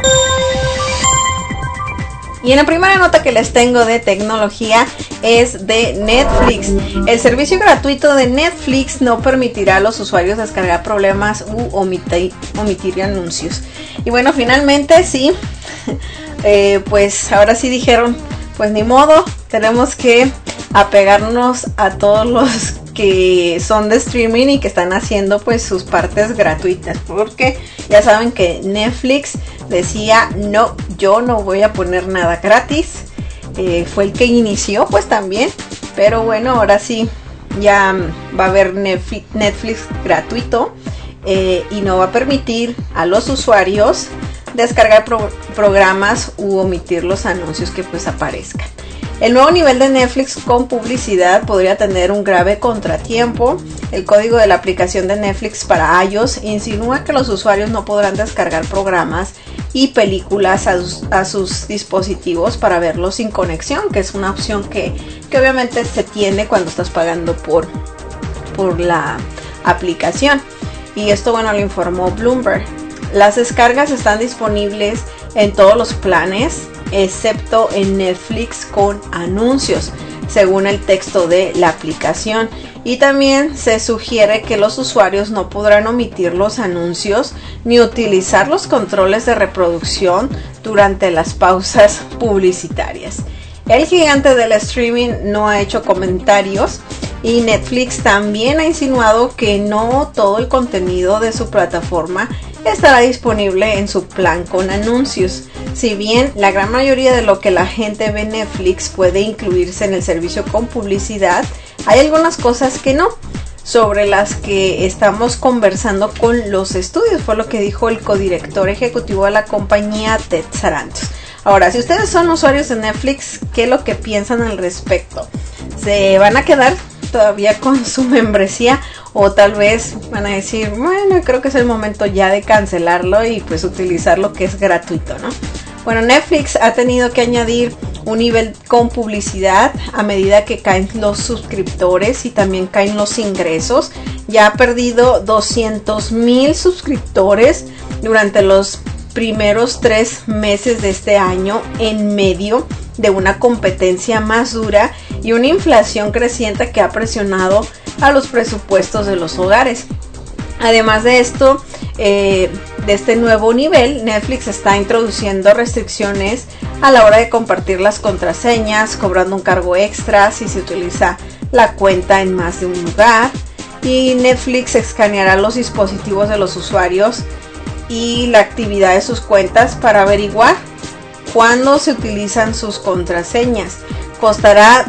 Y en la primera nota que les tengo de tecnología es de Netflix. El servicio gratuito de Netflix no permitirá a los usuarios descargar problemas u omitir anuncios. Y bueno, finalmente sí, pues ahora sí dijeron, pues ni modo, tenemos que apegarnos a todos los que son de streaming y que están haciendo pues sus partes gratuitas, porque ya saben que Netflix decía no, yo no voy a poner nada gratis, fue el que inició pues también, pero bueno, ahora sí ya va a haber Netflix gratuito y no va a permitir a los usuarios descargar programas u omitir los anuncios que pues aparezcan. El nuevo nivel de Netflix con publicidad podría tener un grave contratiempo. El código de la aplicación de Netflix para iOS insinúa que los usuarios no podrán descargar programas y películas a sus dispositivos para verlos sin conexión, que es una opción que obviamente se tiene cuando estás pagando por la aplicación. Y esto, bueno, lo informó Bloomberg. Las descargas están disponibles en todos los planes, excepto en Netflix con anuncios. según el texto de la aplicación. Y también se sugiere que los usuarios no podrán omitir los anuncios ni utilizar los controles de reproducción durante las pausas publicitarias. El gigante del streaming no ha hecho comentarios y Netflix también ha insinuado que no todo el contenido de su plataforma estará disponible en su plan con anuncios. Si bien la gran mayoría de lo que la gente ve en Netflix puede incluirse en el servicio con publicidad, hay algunas cosas que no, sobre las que estamos conversando con los estudios, fue lo que dijo el codirector ejecutivo de la compañía, Ted Sarandos. Ahora, si ustedes son usuarios de Netflix, ¿qué es lo que piensan al respecto? ¿Se van a quedar todavía con su membresía o tal vez van a decir, bueno, creo que es el momento ya de cancelarlo y pues utilizar lo que es gratuito, ¿no? Bueno, Netflix ha tenido que añadir un nivel con publicidad a medida que caen los suscriptores y también caen los ingresos. Ya ha perdido 200,000 suscriptores durante los primeros 3 meses de este año en medio de una competencia más dura y una inflación creciente que ha presionado a los presupuestos de los hogares. Además de esto, de este nuevo nivel, Netflix está introduciendo restricciones a la hora de compartir las contraseñas, cobrando un cargo extra si se utiliza la cuenta en más de un lugar. Y Netflix escaneará los dispositivos de los usuarios y la actividad de sus cuentas para averiguar cuándo se utilizan sus contraseñas. Costará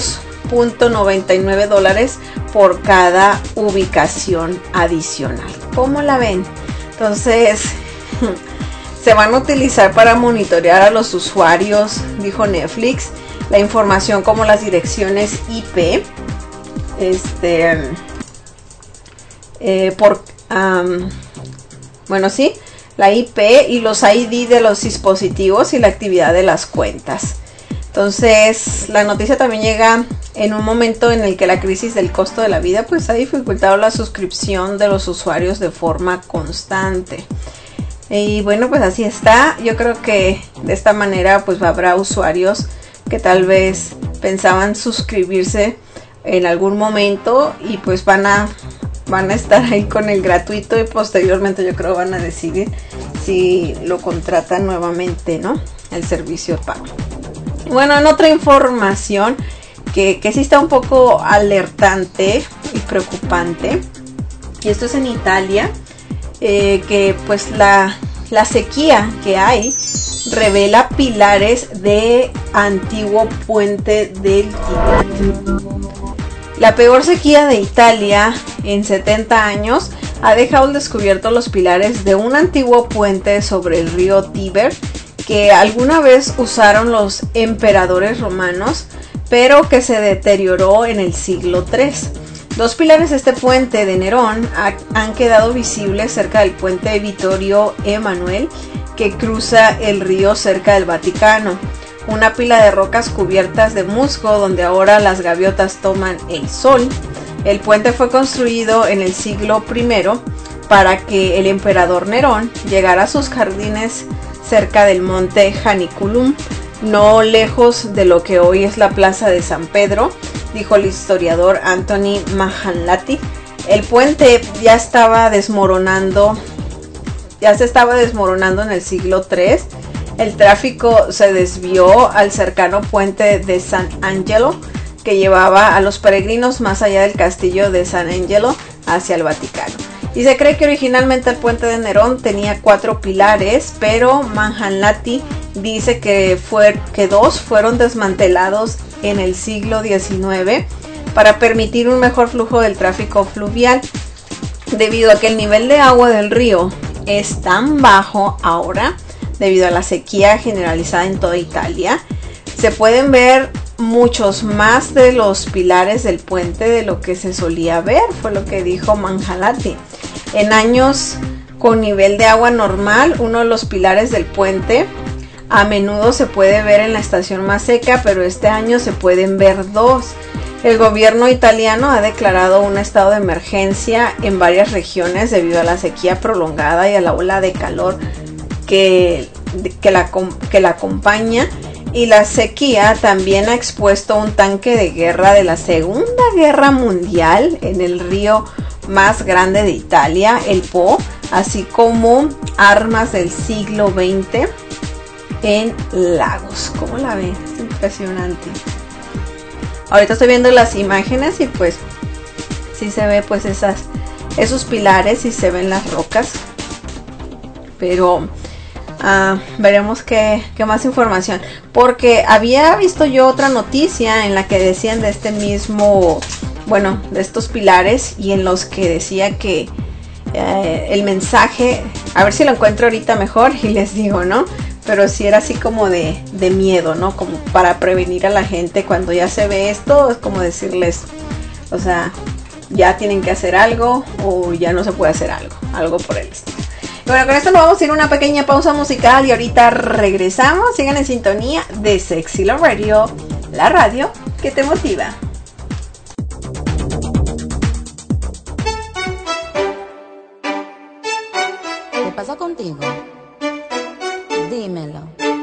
$2.99 por cada ubicación adicional. ¿Cómo la ven? Entonces, se van a utilizar para monitorear a los usuarios, dijo Netflix, la información como las direcciones IP, la IP y los ID de los dispositivos y la actividad de las cuentas. Entonces, la noticia también llega en un momento en el que la crisis del costo de la vida pues ha dificultado la suscripción de los usuarios de forma constante. Y bueno, pues así está. Yo creo que de esta manera pues habrá usuarios que tal vez pensaban suscribirse en algún momento y pues van a estar ahí con el gratuito y posteriormente yo creo van a decidir si lo contratan nuevamente, ¿no? El servicio de pago. Bueno, en otra información que sí está un poco alertante y preocupante, y esto es en Italia, que pues la sequía que hay revela pilares de antiguo puente del Tíber. La peor sequía de Italia en 70 años ha dejado al descubierto los pilares de un antiguo puente sobre el río Tíber que alguna vez usaron los emperadores romanos, pero que se deterioró en el siglo III. 2 pilares de este puente de Nerón han quedado visibles cerca del puente Vittorio Emanuele, que cruza el río cerca del Vaticano. Una pila de rocas cubiertas de musgo donde ahora las gaviotas toman el sol. El puente fue construido en el siglo I para que el emperador Nerón llegara a sus jardines cerca del monte Janiculum, no lejos de lo que hoy es la plaza de San Pedro, dijo el historiador Anthony Mahanlati. El puente ya se estaba desmoronando en el siglo III. El tráfico se desvió al cercano puente de San Angelo, que llevaba a los peregrinos más allá del castillo de San Angelo hacia el Vaticano. Y se cree que originalmente el puente de Nerón tenía 4 pilares, pero Mahanlati dice que 2 fueron desmantelados en el siglo XIX para permitir un mejor flujo del tráfico fluvial. Debido a que el nivel de agua del río es tan bajo ahora, debido a la sequía generalizada en toda Italia, se pueden ver muchos más de los pilares del puente de lo que se solía ver, fue lo que dijo Mahanlati. En años con nivel de agua normal, uno de los pilares del puente a menudo se puede ver en la estación más seca, pero este año se pueden ver 2. El gobierno italiano ha declarado un estado de emergencia en varias regiones debido a la sequía prolongada y a la ola de calor que la acompaña. Y la sequía también ha expuesto un tanque de guerra de la Segunda Guerra Mundial en el río más grande de Italia, el Po, así como armas del siglo XX en lagos. ¿Cómo la ven? Es impresionante. Ahorita estoy viendo las imágenes y pues sí se ve pues esos pilares y se ven las rocas. Pero veremos qué más información. Porque había visto yo otra noticia en la que decían de este mismo, bueno, de estos pilares, y en los que decía que el mensaje, a ver si lo encuentro ahorita mejor y les digo, ¿no? Pero sí era así como de miedo, ¿no? Como para prevenir a la gente cuando ya se ve esto, es como decirles, o sea, ya tienen que hacer algo o ya no se puede hacer algo por el estilo. Y bueno, con esto nos vamos a ir a una pequeña pausa musical y ahorita regresamos. Sigan en sintonía de Sexy Love Radio, la radio que te motiva. ¿Qué pasa contigo? Dímelo.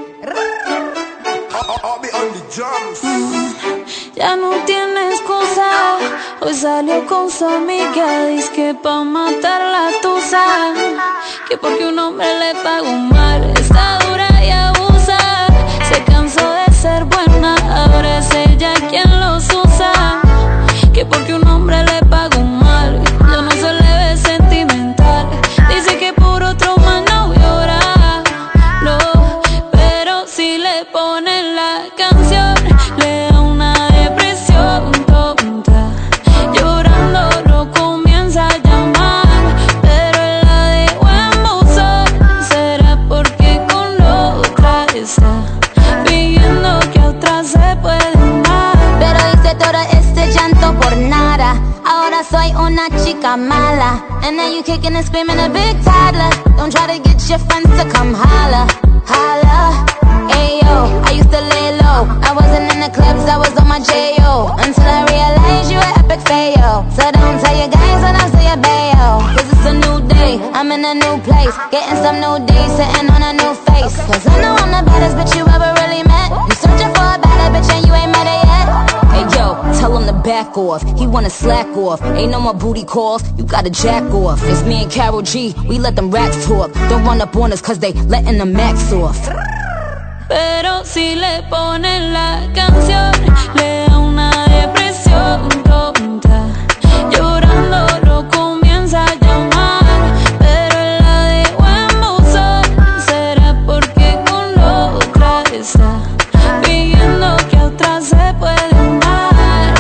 Ya no tiene excusa. Hoy salió con su amiga, dice que pa' matar la tusa, que porque un hombre le pagó mal, está dura y abusa. Se cansó de ser buena, ahora es ella quien los usa, que porque un hombre le pagó mal, ya no se le ve sentimental. Dice que por otro man no llora, no, pero si le ponen la canción, le da una depresión tonta. Llorando lo comienza a llamar, pero él la dejó en buzón. Será porque con otra está pidiendo que a otra se puede amar. Pero hice todo este llanto por nada. Ahora soy una chica mala. And now you kicking and screaming a big toddler. Don't try to get your friends to come holla, holla. Ayo, I used to lay low. I wasn't in the clubs, I was on my J.O. Until I realized you were epic fail. So don't tell your guys when I say a bail. Cause it's a new day, I'm in a new place. Getting some new days, sitting on a new face. Cause I know I'm the baddest bitch you ever really met. You searching for a better bitch and you ain't met her yet. Hey yo, tell him to back off. He wanna slack off. Ain't no more booty calls, you gotta jack off. It's me and Karol G, we let them racks talk. Don't run up on us cause they letting the max off. Pero si le ponen la canción, le da una depresión tonta. Llorando lo comienza a llamar, pero él la dejó en buzón. Será porque con otra está pidiendo que a otra se puede amar.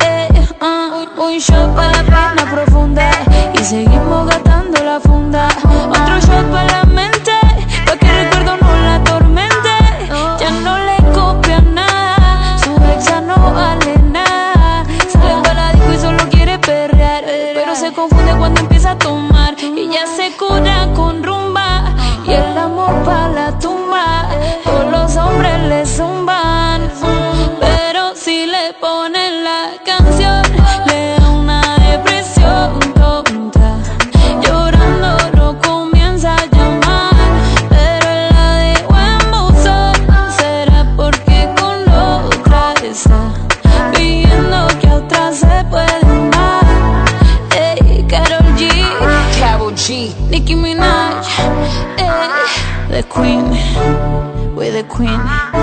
Un shot para la pena profunda y seguimos gastando la funda. Otro shot para la mente, pa' que el recuerdo no la atormente. Ya no le copia nada, su ex ya no vale nada. Sale para la disco y solo quiere perrear, pero se confunde cuando empieza a tomar. Y ya se cura con rumba y el amor pa' la tumba. Todos los hombres le zumban, pero si le ponen la canción, le da una depresión tonta. Llorando lo comienza a llamar, pero él la dejó en buzón. Será porque con otra está pidiendo que a otra se puede amar. Ey, Karol G, Nicki Minaj, the queen, we're the queen.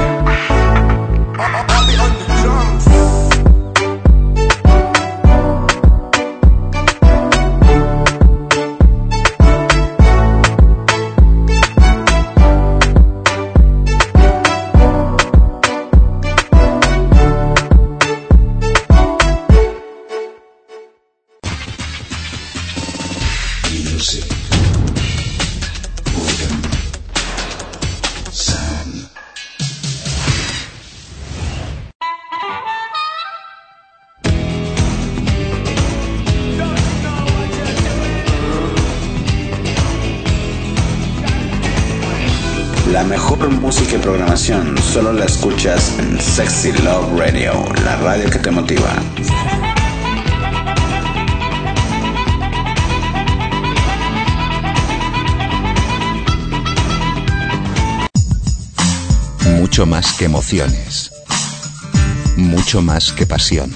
La mejor música y programación solo la escuchas en Sexy Love Radio, la radio que te motiva. mucho más que emociones, mucho más que pasión.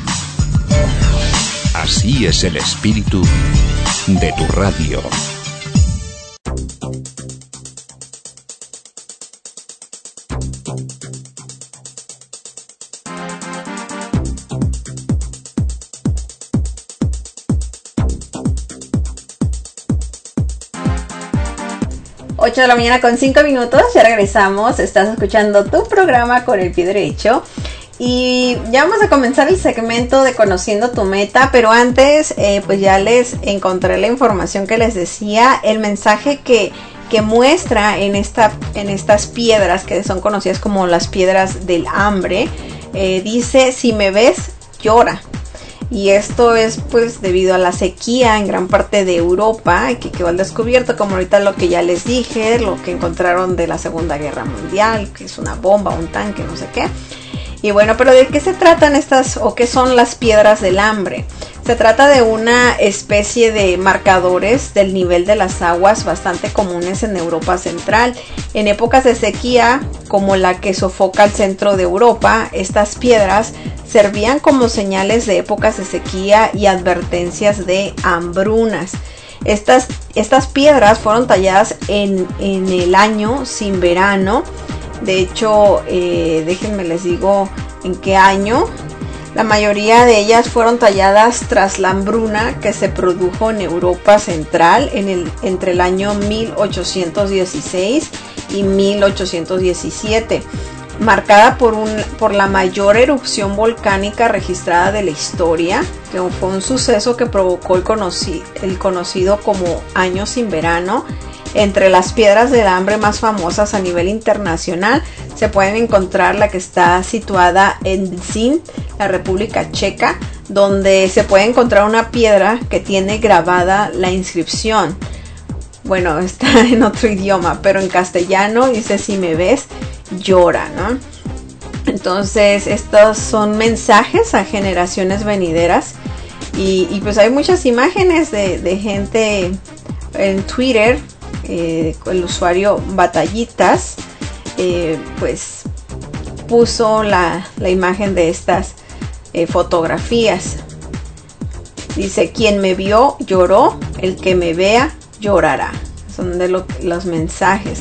Así es el espíritu de tu radio. De la mañana con 5 minutos, ya regresamos. Estás escuchando tu programa Con el Pie Derecho y ya vamos a comenzar el segmento de Conociendo tu Meta, pero antes pues ya les encontré la información que les decía, el mensaje que muestra en estas piedras que son conocidas como las piedras del hambre. Dice: si me ves, llora. Y esto es pues debido a la sequía en gran parte de Europa que quedó al descubierto, como ahorita lo que ya les dije, lo que encontraron de la Segunda Guerra Mundial, que es una bomba, un tanque, no sé qué. Y bueno, pero ¿de qué se tratan estas o qué son las piedras del hambre? Se trata de una especie de marcadores del nivel de las aguas bastante comunes en Europa Central. En épocas de sequía, como la que sofoca el centro de Europa, estas piedras servían como señales de épocas de sequía y advertencias de hambrunas. Estas piedras fueron talladas en el año sin verano. De hecho, déjenme les digo en qué año. La mayoría de ellas fueron talladas tras la hambruna que se produjo en Europa Central entre el año 1816 y 1817, marcada por la mayor erupción volcánica registrada de la historia, que fue un suceso que provocó el conocido como Año sin Verano. Entre las piedras del hambre más famosas a nivel internacional se pueden encontrar la que está situada en Zin, la República Checa, donde se puede encontrar una piedra que tiene grabada la inscripción. Bueno, está en otro idioma, pero en castellano dice: si me ves, llora, ¿no? Entonces, estos son mensajes a generaciones venideras. Y pues hay muchas imágenes de gente en Twitter. El usuario Batallitas pues puso la imagen de estas fotografías. Dice: quien me vio lloró, el que me vea llorará. Son de los mensajes.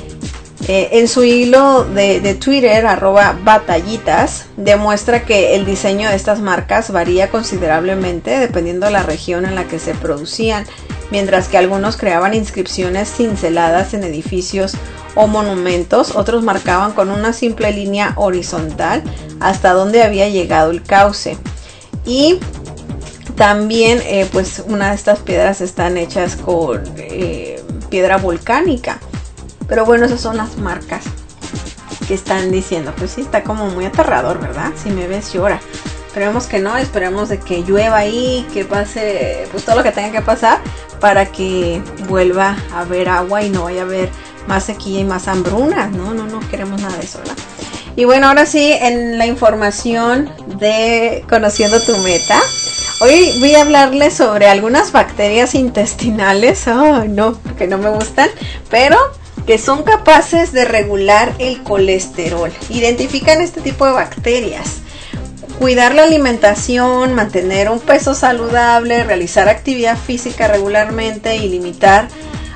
En su hilo de Twitter, @batallitas, demuestra que el diseño de estas marcas varía considerablemente dependiendo de la región en la que se producían, mientras que algunos creaban inscripciones cinceladas en edificios o monumentos, otros marcaban con una simple línea horizontal hasta donde había llegado el cauce. Y también pues una de estas piedras están hechas con piedra volcánica. Pero bueno, esas son las marcas que están diciendo. Pues sí, está como muy aterrador, ¿verdad? Si me ves, llora. Esperemos que no, esperemos de que llueva ahí, que pase pues todo lo que tenga que pasar para que vuelva a haber agua y no vaya a haber más sequía y más hambruna. No queremos nada de eso, ¿verdad? Y bueno, ahora sí, en la información de Conociendo tu Meta, hoy voy a hablarles sobre algunas bacterias intestinales. Que no me gustan, pero que son capaces de regular el colesterol. Identifican este tipo de bacterias. Cuidar la alimentación, mantener un peso saludable, realizar actividad física regularmente y limitar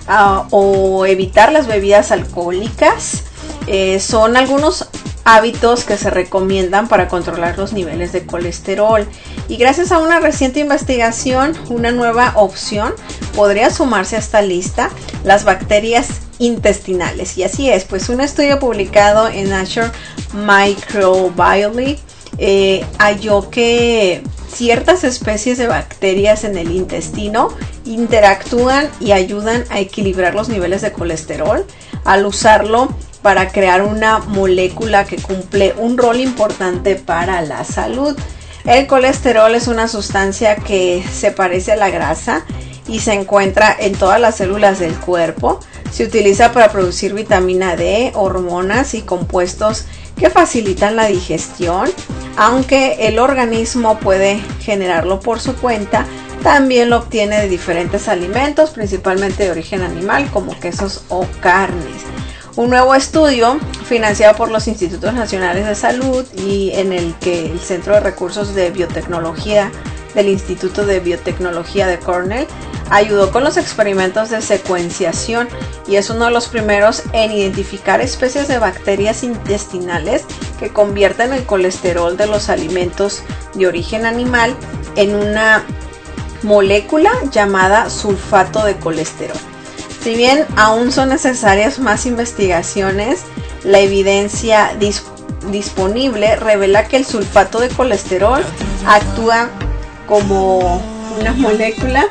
o evitar las bebidas alcohólicas son algunos hábitos que se recomiendan para controlar los niveles de colesterol. Y gracias a una reciente investigación, una nueva opción podría sumarse a esta lista: las bacterias intestinales. Y así es, pues un estudio publicado en Nature Microbiology halló que ciertas especies de bacterias en el intestino interactúan y ayudan a equilibrar los niveles de colesterol al usarlo para crear una molécula que cumple un rol importante para la salud. El colesterol es una sustancia que se parece a la grasa y se encuentra en todas las células del cuerpo. Se utiliza para producir vitamina D, hormonas y compuestos que facilitan la digestión. Aunque el organismo puede generarlo por su cuenta, también lo obtiene de diferentes alimentos, principalmente de origen animal, como quesos o carnes. Un nuevo estudio financiado por los Institutos Nacionales de Salud y en el que el Centro de Recursos de Biotecnología del Instituto de Biotecnología de Cornell ayudó con los experimentos de secuenciación y es uno de los primeros en identificar especies de bacterias intestinales que convierten el colesterol de los alimentos de origen animal en una molécula llamada sulfato de colesterol. Si bien aún son necesarias más investigaciones, la evidencia disponible revela que el sulfato de colesterol actúa como una molécula,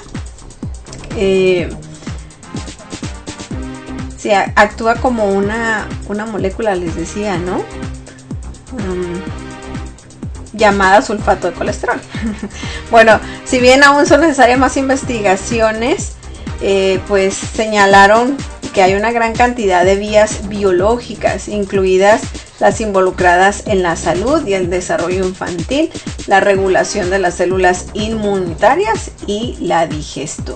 actúa como una molécula, les decía, ¿no? Llamada sulfato de colesterol. Bueno, si bien aún son necesarias más investigaciones, pues señalaron que hay una gran cantidad de vías biológicas, incluidas las involucradas en la salud y el desarrollo infantil, la regulación de las células inmunitarias y la digestión.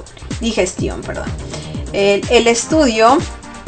El estudio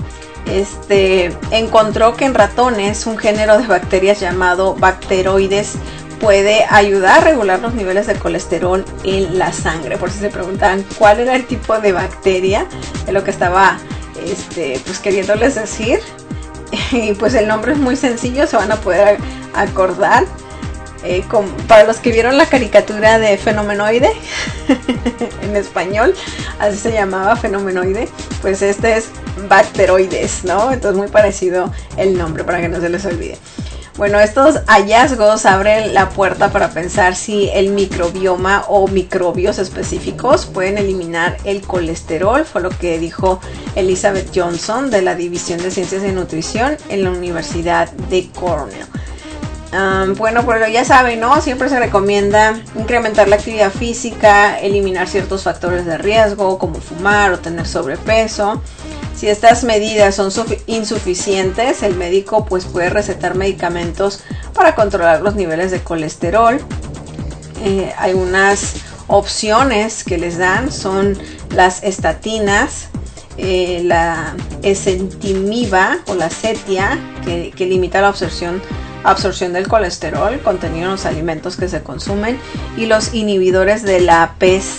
encontró que en ratones un género de bacterias llamado bacteroides puede ayudar a regular los niveles de colesterol en la sangre. Por si se preguntaban cuál era el tipo de bacteria, es lo que estaba pues queriéndoles decir. Y pues el nombre es muy sencillo, se van a poder acordar. Para los que vieron la caricatura de Fenomenoide en español, así se llamaba, Fenomenoide, pues este es Bacteroides, ¿no? Entonces muy parecido el nombre para que no se les olvide. Bueno, estos hallazgos abren la puerta para pensar si el microbioma o microbios específicos pueden eliminar el colesterol, fue lo que dijo Elizabeth Johnson de la División de Ciencias de Nutrición en la Universidad de Cornell. Bueno, pero ya saben, ¿no? Siempre se recomienda incrementar la actividad física, eliminar ciertos factores de riesgo como fumar o tener sobrepeso. Si estas medidas son insuficientes, el médico pues puede recetar medicamentos para controlar los niveles de colesterol. Hay unas opciones que les dan, son las estatinas, la ezetimiba o la Zetia, que limita la absorción del colesterol contenido en los alimentos que se consumen, y los inhibidores de la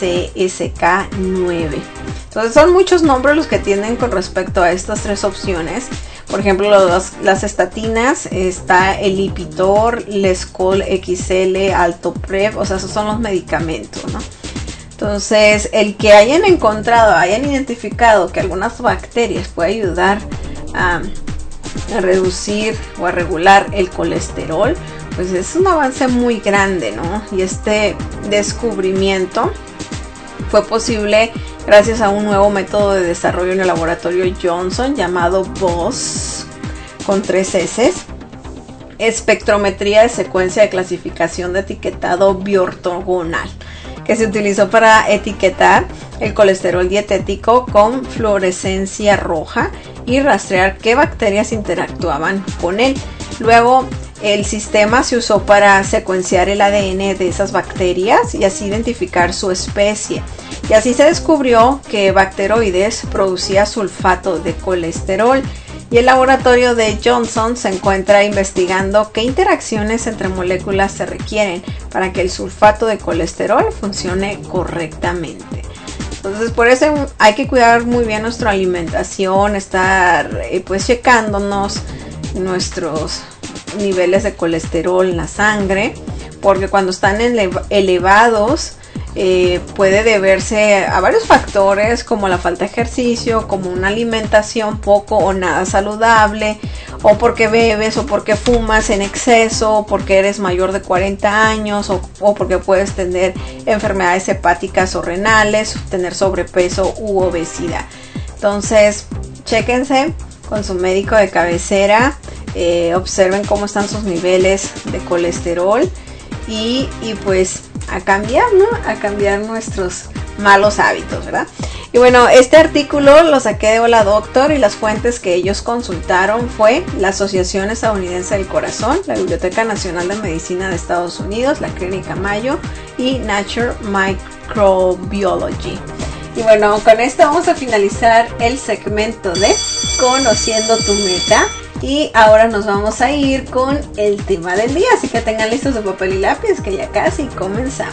PCSK9. Entonces son muchos nombres los que tienen con respecto a estas tres opciones. Por ejemplo, las estatinas, está el Lipitor, Lescol XL, Altoprev, o sea, esos son los medicamentos, ¿no? Entonces, el que hayan identificado que algunas bacterias pueden ayudar a reducir o a regular el colesterol, pues es un avance muy grande, ¿no? Y este descubrimiento fue posible gracias a un nuevo método de desarrollo en el laboratorio Johnson llamado BOSS con 3 S, espectrometría de secuencia de clasificación de etiquetado bioortogonal, que se utilizó para etiquetar el colesterol dietético con fluorescencia roja y rastrear qué bacterias interactuaban con él. Luego el sistema se usó para secuenciar el ADN de esas bacterias y así identificar su especie. Y así se descubrió que Bacteroides producía sulfato de colesterol. Y el laboratorio de Johnson se encuentra investigando qué interacciones entre moléculas se requieren para que el sulfato de colesterol funcione correctamente. Entonces, por eso hay que cuidar muy bien nuestra alimentación, estar pues checándonos nuestros niveles de colesterol en la sangre, porque cuando están elevados puede deberse a varios factores como la falta de ejercicio, como una alimentación poco o nada saludable, o porque bebes o porque fumas en exceso, o porque eres mayor de 40 años o porque puedes tener enfermedades hepáticas o renales, tener sobrepeso u obesidad. Entonces, chéquense con su médico de cabecera, observen cómo están sus niveles de colesterol y pues a cambiar, ¿no? A cambiar nuestros malos hábitos, ¿verdad? Y bueno, este artículo lo saqué de Hola Doctor y las fuentes que ellos consultaron fue la Asociación Estadounidense del Corazón, la Biblioteca Nacional de Medicina de Estados Unidos, la Clínica Mayo y Nature Microbiology. Y bueno, con esto vamos a finalizar el segmento de Conociendo tu Meta. Y ahora nos vamos a ir con el tema del día, así que tengan listos su papel y lápiz, que ya casi comenzamos.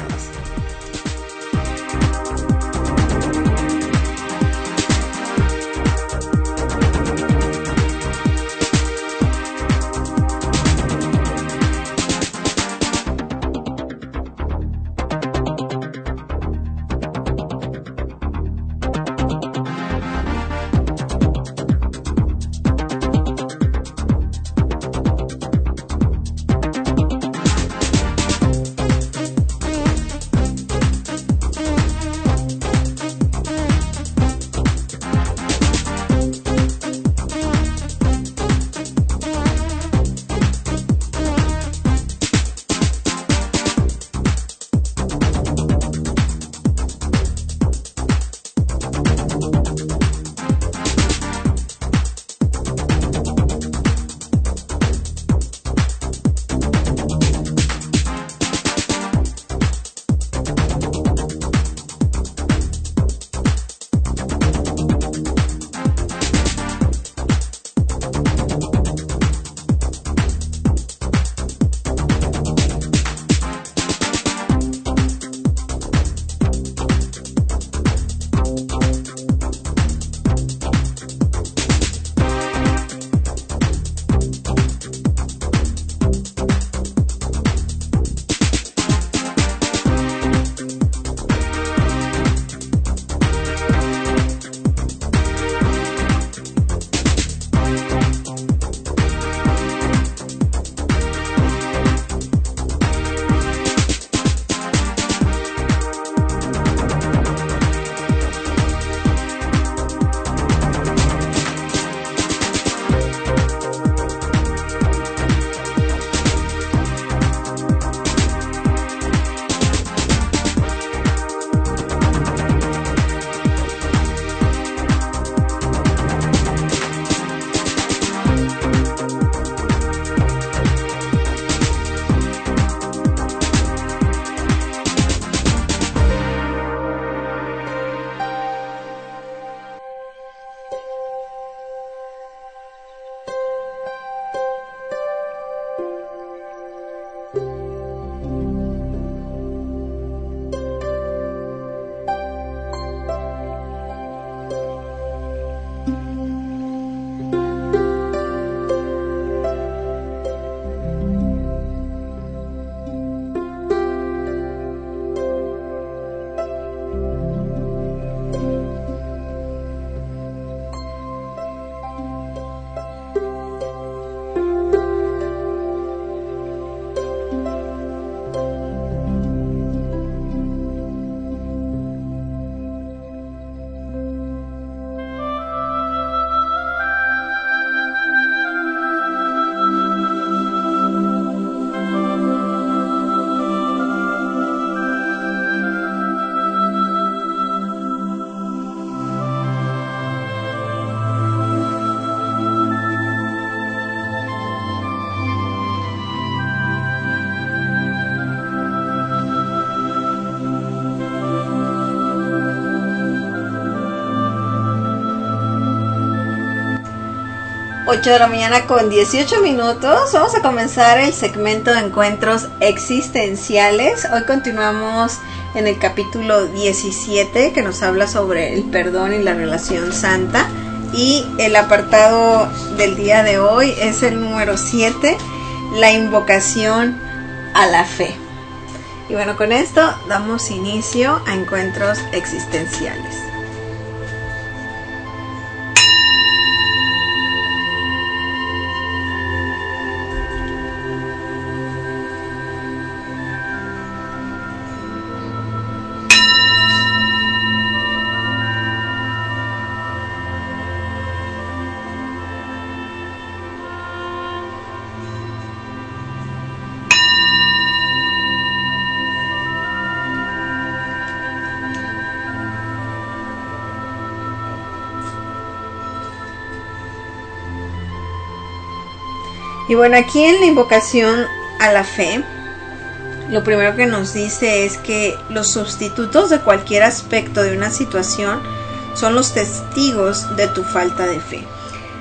Ocho de la mañana con 18 minutos. Vamos a comenzar el segmento de encuentros existenciales. Hoy continuamos en el capítulo 17, que nos habla sobre el perdón y la relación santa. Y el apartado del día de hoy es el número 7, la invocación a la fe. Y bueno, con esto damos inicio a encuentros existenciales. Y bueno, aquí en la invocación a la fe, lo primero que nos dice es que los sustitutos de cualquier aspecto de una situación son los testigos de tu falta de fe.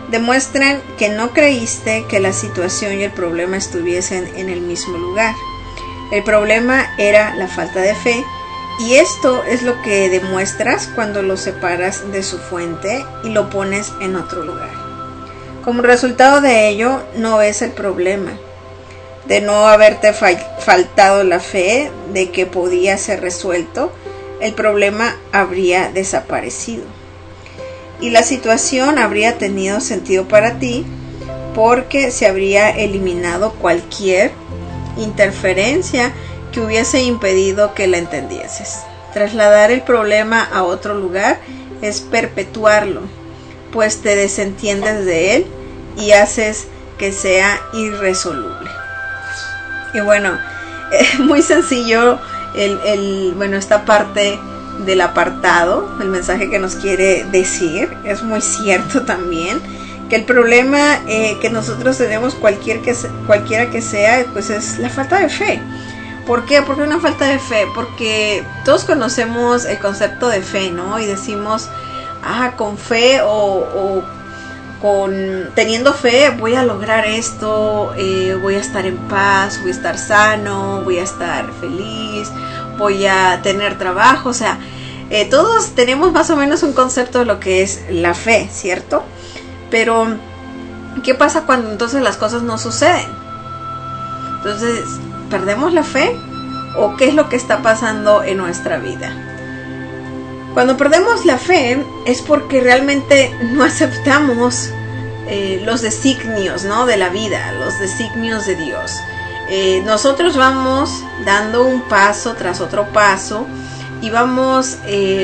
demuestran que no creíste que la situación y el problema estuviesen en el mismo lugar. El problema era la falta de fe, y esto es lo que demuestras cuando lo separas de su fuente y lo pones en otro lugar. Como resultado de ello, no ves el problema de no haberte faltado la fe de que podía ser resuelto. El problema habría desaparecido y la situación habría tenido sentido para ti, porque se habría eliminado cualquier interferencia que hubiese impedido que la entendieses. Trasladar el problema a otro lugar es perpetuarlo, pues te desentiendes de él y haces que sea irresoluble. Y bueno, muy sencillo esta parte del apartado, el mensaje que nos quiere decir. Es muy cierto también que el problema que nosotros tenemos, cualquiera que sea, pues es la falta de fe. ¿Por qué? Porque una falta de fe, porque todos conocemos el concepto de fe, ¿no? Y decimos, con fe o teniendo fe voy a lograr esto, voy a estar en paz, voy a estar sano, voy a estar feliz, voy a tener trabajo. O sea, todos tenemos más o menos un concepto de lo que es la fe, ¿cierto? Pero ¿qué pasa cuando entonces las cosas no suceden? Entonces, ¿perdemos la fe? ¿O qué es lo que está pasando en nuestra vida? Cuando perdemos la fe es porque realmente no aceptamos los designios, ¿no?, de la vida, los designios de Dios. Nosotros vamos dando un paso tras otro paso y vamos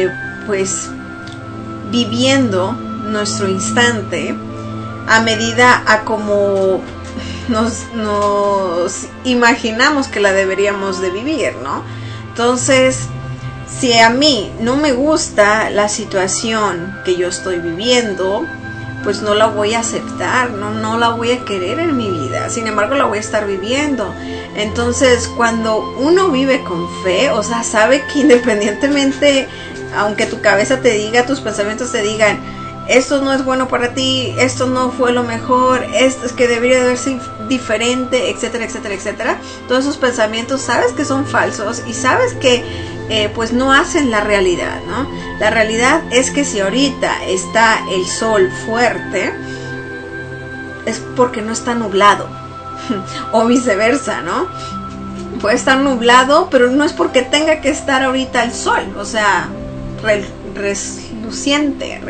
viviendo nuestro instante a medida a como nos imaginamos que la deberíamos de vivir, ¿no? Entonces, si a mí no me gusta la situación que yo estoy viviendo, pues no la voy a aceptar, no la voy a querer en mi vida. Sin embargo, la voy a estar viviendo. Entonces, cuando uno vive con fe, o sea, sabe que independientemente, aunque tu cabeza te diga, tus pensamientos te digan, esto no es bueno para ti, esto no fue lo mejor, esto es que debería de verse diferente, etcétera, etcétera, etcétera. Todos esos pensamientos sabes que son falsos y sabes que pues no hacen la realidad, ¿no? La realidad es que si ahorita está el sol fuerte, es porque no está nublado, o viceversa, ¿no? Puede estar nublado, pero no es porque tenga que estar ahorita el sol, o sea, reluciente.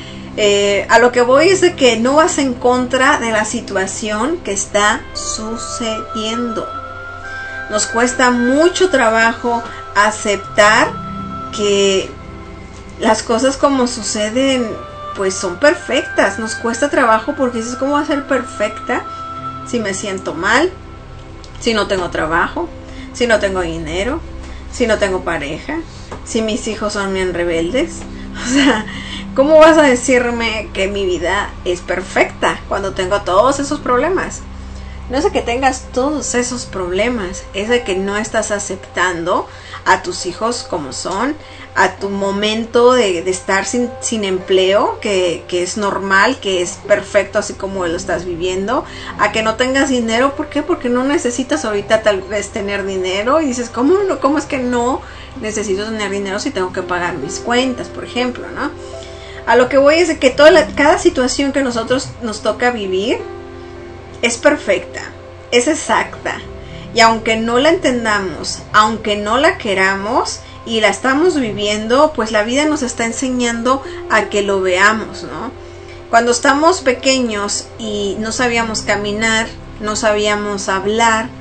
A lo que voy es de que no vas en contra de la situación que está sucediendo. Nos cuesta mucho trabajo aceptar que las cosas como suceden pues son perfectas. Nos cuesta trabajo porque dices, ¿cómo va a ser perfecta si me siento mal, si no tengo trabajo, si no tengo dinero, si no tengo pareja, si mis hijos son bien rebeldes? O sea, ¿cómo vas a decirme que mi vida es perfecta cuando tengo todos esos problemas? No es de que tengas todos esos problemas, es de que no estás aceptando a tus hijos como son, a tu momento de estar sin empleo, que es normal, que es perfecto así como lo estás viviendo, a que no tengas dinero. ¿Por qué? Porque no necesitas ahorita tal vez tener dinero y dices, ¿cómo es que no necesito tener dinero si tengo que pagar mis cuentas, por ejemplo, ¿no? A lo que voy es de que cada situación que nosotros nos toca vivir es perfecta, es exacta, y aunque no la entendamos, aunque no la queramos y la estamos viviendo, pues la vida nos está enseñando a que lo veamos, ¿no? Cuando estamos pequeños y no sabíamos caminar, no sabíamos hablar,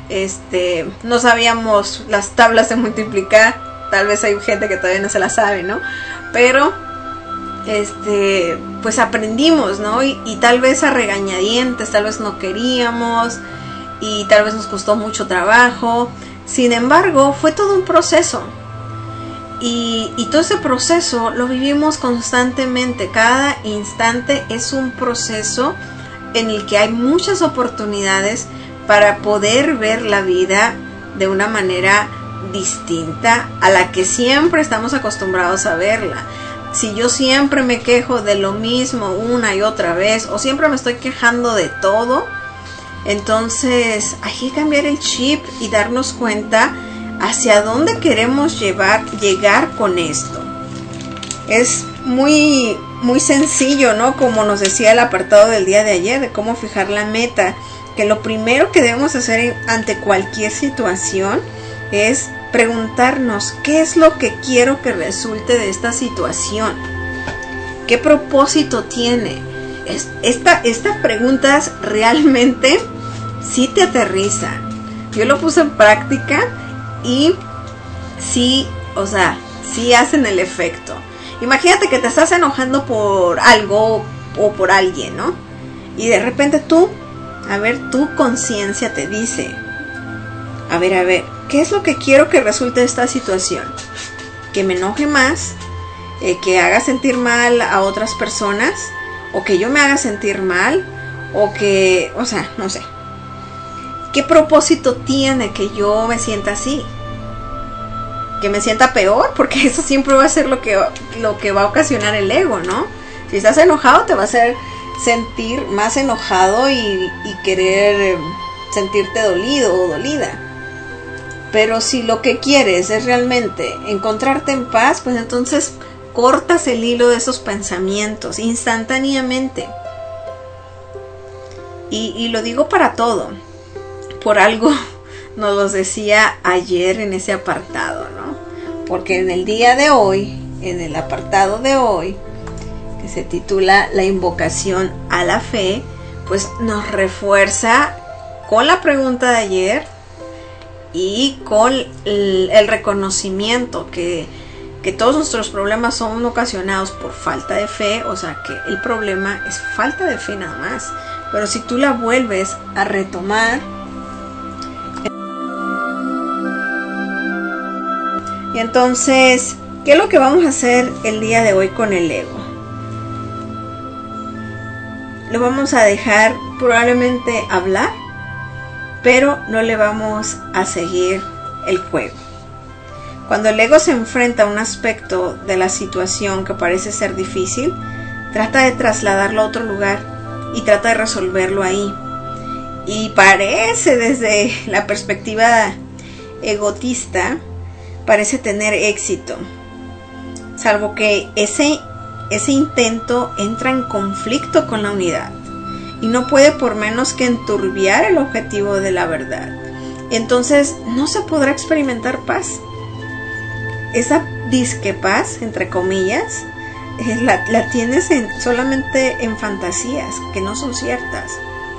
no sabíamos las tablas de multiplicar, tal vez hay gente que todavía no se las sabe, ¿no? Pero pues aprendimos, ¿no? Y tal vez a regañadientes, tal vez no queríamos y tal vez nos costó mucho trabajo. Sin embargo, fue todo un proceso y todo ese proceso lo vivimos constantemente. Cada instante es un proceso en el que hay muchas oportunidades para poder ver la vida de una manera distinta a la que siempre estamos acostumbrados a verla. Si yo siempre me quejo de lo mismo una y otra vez, o siempre me estoy quejando de todo, entonces hay que cambiar el chip y darnos cuenta hacia dónde queremos llegar con esto. Es muy sencillo, ¿no? Como nos decía el apartado del día de ayer, de cómo fijar la meta, que lo primero que debemos hacer ante cualquier situación es preguntarnos qué es lo que quiero que resulte de esta situación, qué propósito tiene. Estas preguntas realmente sí te aterrizan. Yo lo puse en práctica y sí, o sea, sí hacen el efecto. Imagínate que te estás enojando por algo o por alguien, ¿no? Y de repente tu conciencia te dice, a ver, ¿qué es lo que quiero que resulte de esta situación? Que me enoje más, que haga sentir mal a otras personas, o que yo me haga sentir mal, o que, o sea, no sé. ¿Qué propósito tiene que yo me sienta así? ¿Que me sienta peor? Porque eso siempre va a ser lo que va a ocasionar el ego, ¿no? Si estás enojado te va a hacer sentir más enojado y querer sentirte dolido o dolida. Pero si lo que quieres es realmente encontrarte en paz, pues entonces cortas el hilo de esos pensamientos instantáneamente. Y lo digo para todo. Por algo nos lo decía ayer en ese apartado, ¿no? Porque en el día de hoy, en el apartado de hoy, que se titula La invocación a la fe, pues nos refuerza con la pregunta de ayer y con el reconocimiento que todos nuestros problemas son ocasionados por falta de fe. O sea que el problema es falta de fe nada más, pero si tú la vuelves a retomar, y entonces, ¿qué es lo que vamos a hacer el día de hoy con el ego? Lo vamos a dejar probablemente hablar, pero no le vamos a seguir el juego. Cuando el ego se enfrenta a un aspecto de la situación que parece ser difícil, trata de trasladarlo a otro lugar y trata de resolverlo ahí. Y parece, desde la perspectiva egotista, parece tener éxito, salvo que ese intento entra en conflicto con la unidad y no puede por menos que enturbiar el objetivo de la verdad. Entonces no se podrá experimentar paz. Esa disque paz, entre comillas, la tienes solamente en fantasías que no son ciertas.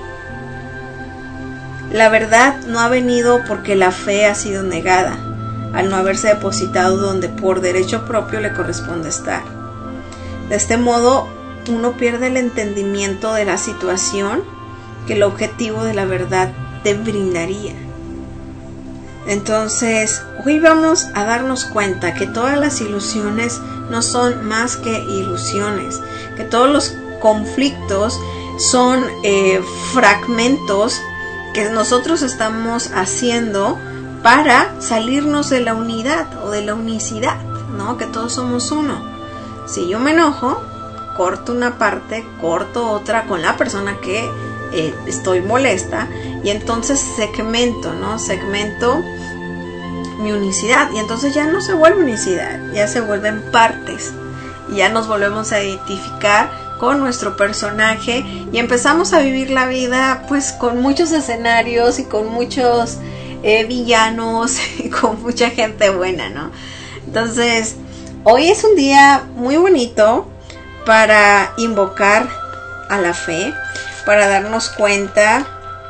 La verdad no ha venido porque la fe ha sido negada, al no haberse depositado donde por derecho propio le corresponde estar. De este modo, uno pierde el entendimiento de la situación que el objetivo de la verdad te brindaría. Entonces, hoy vamos a darnos cuenta que todas las ilusiones no son más que ilusiones, que todos los conflictos son fragmentos que nosotros estamos haciendo para salirnos de la unidad o de la unicidad, ¿no? Que todos somos uno. Si yo me enojo, corto una parte, corto otra con la persona que estoy molesta, y entonces segmento, ¿no? Segmento mi unicidad, y entonces ya no se vuelve unicidad, ya se vuelven partes, y ya nos volvemos a identificar con nuestro personaje y empezamos a vivir la vida pues con muchos escenarios y con muchos villanos y con mucha gente buena, ¿no? Entonces, hoy es un día muy bonito para invocar a la fe, para darnos cuenta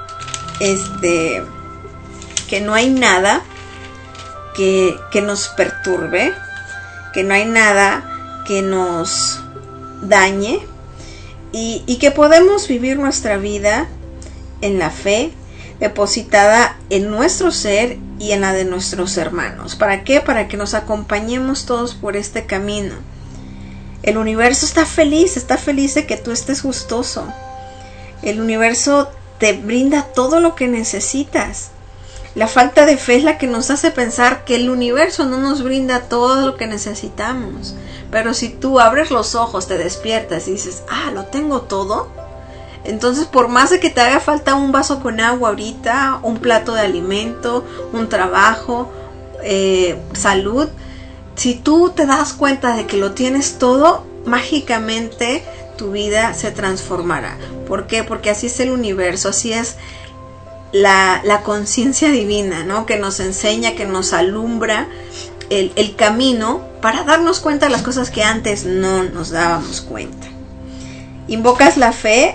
que no hay nada que nos perturbe, que no hay nada que nos dañe, y que podemos vivir nuestra vida en la fe depositada en nuestro ser y en la de nuestros hermanos. ¿Para qué? Para que nos acompañemos todos por este camino. El universo está feliz de que tú estés gustoso. El universo te brinda todo lo que necesitas. La falta de fe es la que nos hace pensar que el universo no nos brinda todo lo que necesitamos. Pero si tú abres los ojos, te despiertas y dices, lo tengo todo, entonces por más de que te haga falta un vaso con agua ahorita, un plato de alimento, un trabajo, salud, si tú te das cuenta de que lo tienes todo, mágicamente tu vida se transformará. ¿Por qué? Porque así es el universo, así es la conciencia divina, ¿no? Que nos enseña, que nos alumbra el camino para darnos cuenta de las cosas que antes no nos dábamos cuenta. Invocas la fe,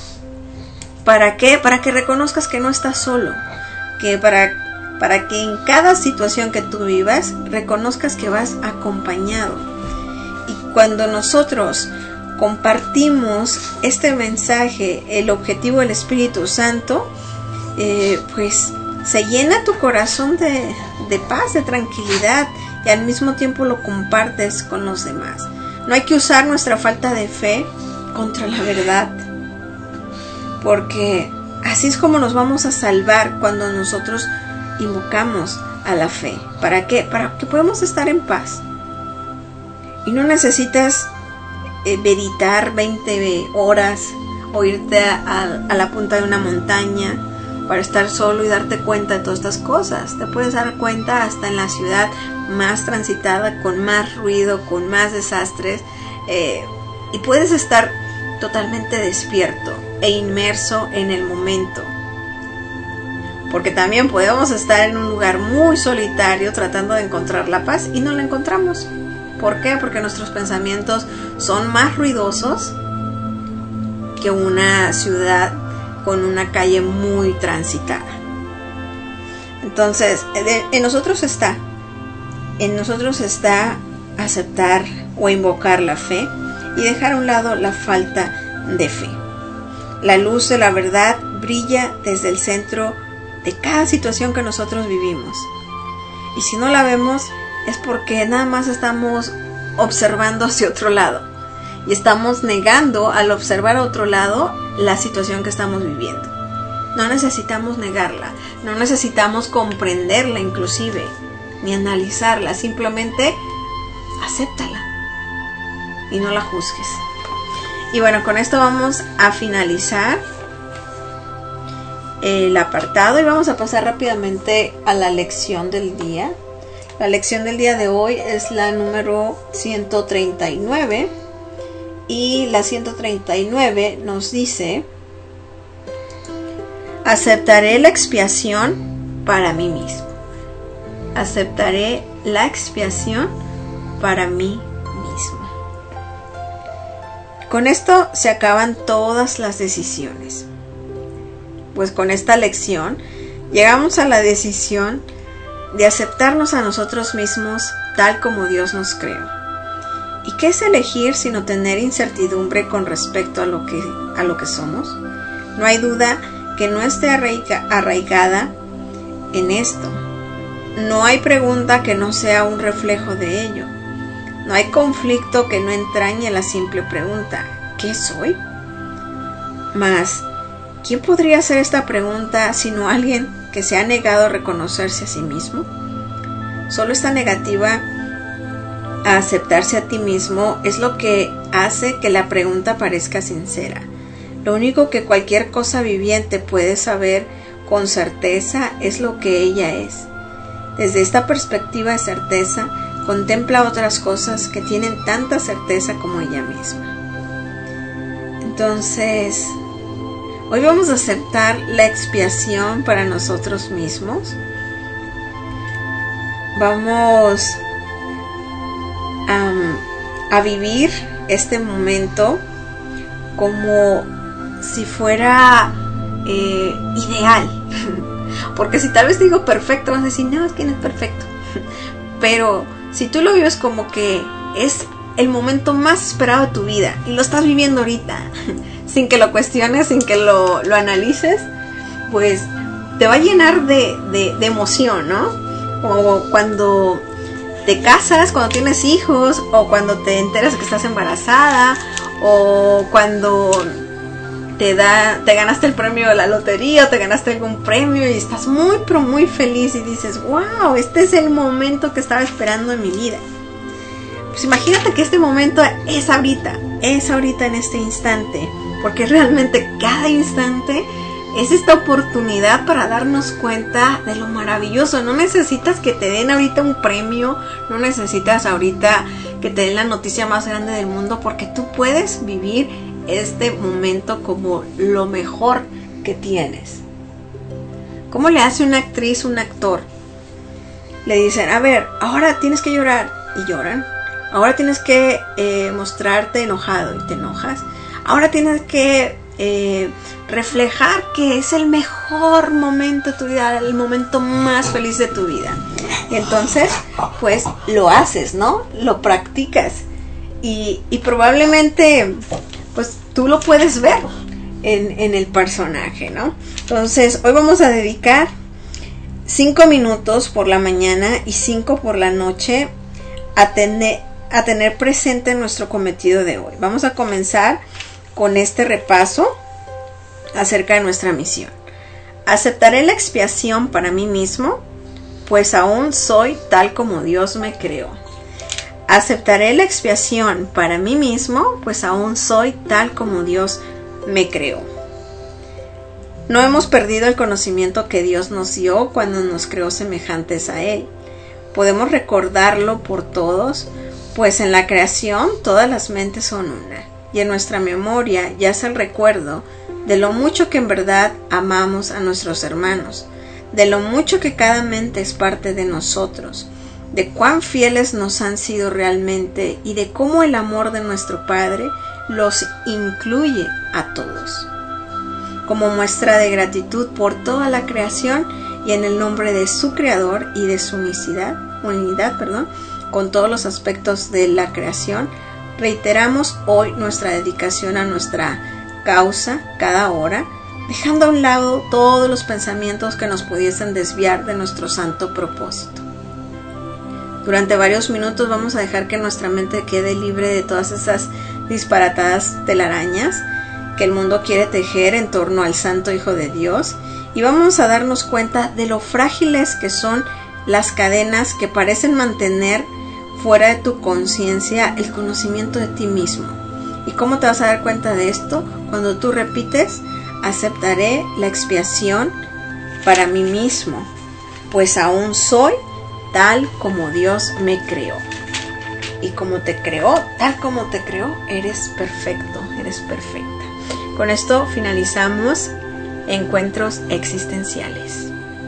¿para qué? Para que reconozcas que no estás solo, que para que en cada situación que tú vivas reconozcas que vas acompañado. Y cuando nosotros compartimos este mensaje, el objetivo del Espíritu Santo, pues se llena tu corazón de paz, de tranquilidad, y al mismo tiempo lo compartes con los demás. No hay que usar nuestra falta de fe contra la verdad, porque así es como nos vamos a salvar cuando nosotros invocamos a la fe. ¿Para qué? Para que podamos estar en paz. Y no necesitas meditar 20 horas o irte a la punta de una montaña para estar solo y darte cuenta de todas estas cosas. Te puedes dar cuenta hasta en la ciudad más transitada, con más ruido, con más desastres, y puedes estar totalmente despierto e inmerso en el momento. Porque también podemos estar en un lugar muy solitario tratando de encontrar la paz y no la encontramos. ¿Por qué? Porque nuestros pensamientos son más ruidosos que una ciudad con una calle muy transitada. Entonces, en nosotros está aceptar o invocar la fe y dejar a un lado la falta de fe. La luz de la verdad brilla desde el centro de cada situación que nosotros vivimos. Y si no la vemos, es porque nada más estamos observando hacia otro lado. Y estamos negando al observar a otro lado la situación que estamos viviendo. No necesitamos negarla, no necesitamos comprenderla inclusive, ni analizarla, simplemente acéptala y no la juzgues. Y bueno, con esto vamos a finalizar el apartado y vamos a pasar rápidamente a la lección del día. La lección del día de hoy es la número 139 y la 139 nos dice: aceptaré la expiación para mí mismo. Aceptaré la expiación para mí mismo. Con esto se acaban todas las decisiones. Pues con esta lección llegamos a la decisión de aceptarnos a nosotros mismos tal como Dios nos creó. ¿Y qué es elegir sino tener incertidumbre con respecto a lo que somos? No hay duda que no esté arraigada en esto. No hay pregunta que no sea un reflejo de ello. No hay conflicto que no entrañe la simple pregunta: ¿qué soy? Mas, ¿quién podría hacer esta pregunta sino alguien que se ha negado a reconocerse a sí mismo? Solo esta negativa a aceptarse a ti mismo es lo que hace que la pregunta parezca sincera. Lo único que cualquier cosa viviente puede saber con certeza es lo que ella es. Desde esta perspectiva de certeza, contempla otras cosas que tienen tanta certeza como ella misma. Entonces, hoy vamos a aceptar la expiación para nosotros mismos. Vamos a vivir este momento como si fuera ideal. Porque si tal vez digo perfecto, vas a decir, no, es que no es perfecto. Pero si tú lo vives como que es el momento más esperado de tu vida y lo estás viviendo ahorita, sin que lo cuestiones, sin que lo analices, pues te va a llenar de emoción, ¿no? Como cuando te casas, cuando tienes hijos, o cuando te enteras que estás embarazada, o cuando te ganaste el premio de la lotería o te ganaste algún premio y estás muy pero muy feliz y dices, wow, este es el momento que estaba esperando en mi vida. Pues imagínate que este momento es ahorita en este instante, porque realmente cada instante es esta oportunidad para darnos cuenta de lo maravilloso. No necesitas que te den ahorita un premio, no necesitas ahorita que te den la noticia más grande del mundo, porque tú puedes vivir este momento como lo mejor que tienes. ¿Cómo le hace una actriz, un actor? Le dicen, a ver, ahora tienes que llorar, y lloran. Ahora tienes que mostrarte enojado, y te enojas. Ahora tienes que reflejar que es el mejor momento de tu vida, el momento más feliz de tu vida. Y entonces, pues lo haces, ¿no? Lo practicas. Y probablemente, pues tú lo puedes ver en el personaje, ¿no? Entonces, hoy vamos a dedicar 5 minutos por la mañana y 5 por la noche a tener presente nuestro cometido de hoy. Vamos a comenzar con este repaso acerca de nuestra misión. Aceptaré la expiación para mí mismo, pues aún soy tal como Dios me creó. Aceptaré la expiación para mí mismo, pues aún soy tal como Dios me creó. No hemos perdido el conocimiento que Dios nos dio cuando nos creó semejantes a Él. Podemos recordarlo por todos, pues en la creación todas las mentes son una, y en nuestra memoria yace el recuerdo de lo mucho que en verdad amamos a nuestros hermanos, de lo mucho que cada mente es parte de nosotros, de cuán fieles nos han sido realmente y de cómo el amor de nuestro Padre los incluye a todos. Como muestra de gratitud por toda la creación y en el nombre de su Creador y de su unidad, con todos los aspectos de la creación, reiteramos hoy nuestra dedicación a nuestra causa cada hora, dejando a un lado todos los pensamientos que nos pudiesen desviar de nuestro santo propósito. Durante varios minutos vamos a dejar que nuestra mente quede libre de todas esas disparatadas telarañas que el mundo quiere tejer en torno al Santo Hijo de Dios, y vamos a darnos cuenta de lo frágiles que son las cadenas que parecen mantener fuera de tu conciencia el conocimiento de ti mismo. ¿Y cómo te vas a dar cuenta de esto? Cuando tú repites, aceptaré la expiación para mí mismo, pues aún soy tal como Dios me creó. Y como te creó, tal como te creó, eres perfecto, eres perfecta. Con esto finalizamos Encuentros Existenciales.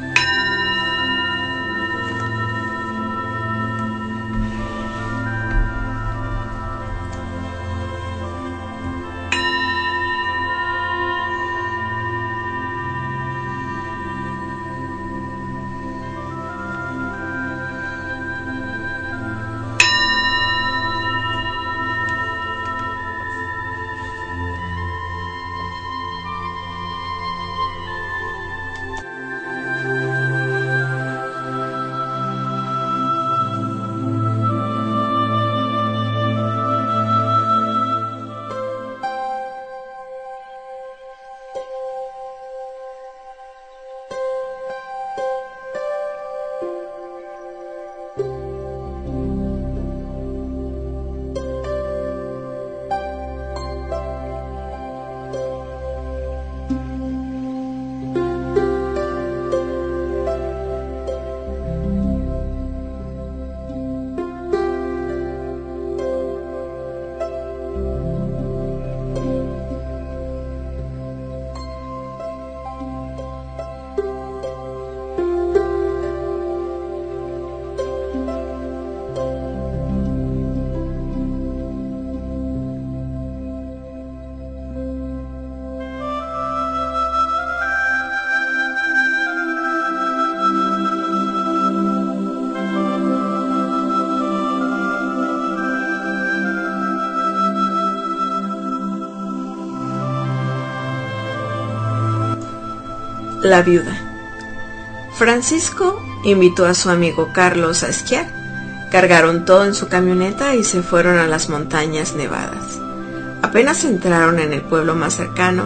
La viuda. Francisco invitó a su amigo Carlos a esquiar. Cargaron todo en su camioneta y se fueron a las montañas nevadas. Apenas entraron en el pueblo más cercano,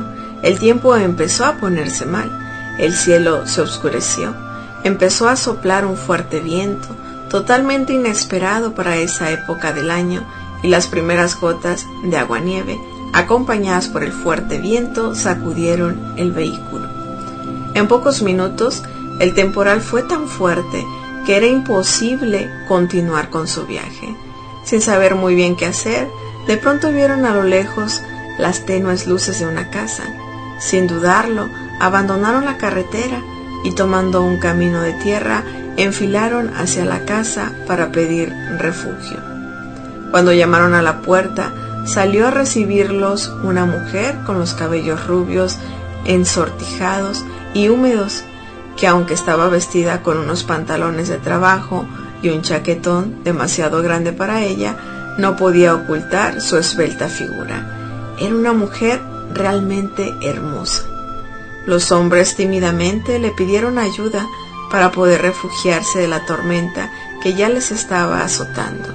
El tiempo empezó a ponerse mal, el cielo se oscureció, empezó a soplar un fuerte viento, totalmente inesperado para esa época del año, y las primeras gotas de aguanieve, acompañadas por el fuerte viento, sacudieron el vehículo. En pocos minutos, el temporal fue tan fuerte que era imposible continuar con su viaje. Sin saber muy bien qué hacer, de pronto vieron a lo lejos las tenues luces de una casa. Sin dudarlo, abandonaron la carretera y tomando un camino de tierra, enfilaron hacia la casa para pedir refugio. Cuando llamaron a la puerta, salió a recibirlos una mujer con los cabellos rubios, ensortijados y húmedos, que aunque estaba vestida con unos pantalones de trabajo y un chaquetón demasiado grande para ella, no podía ocultar su esbelta figura. Era una mujer realmente hermosa. Los hombres tímidamente le pidieron ayuda para poder refugiarse de la tormenta que ya les estaba azotando.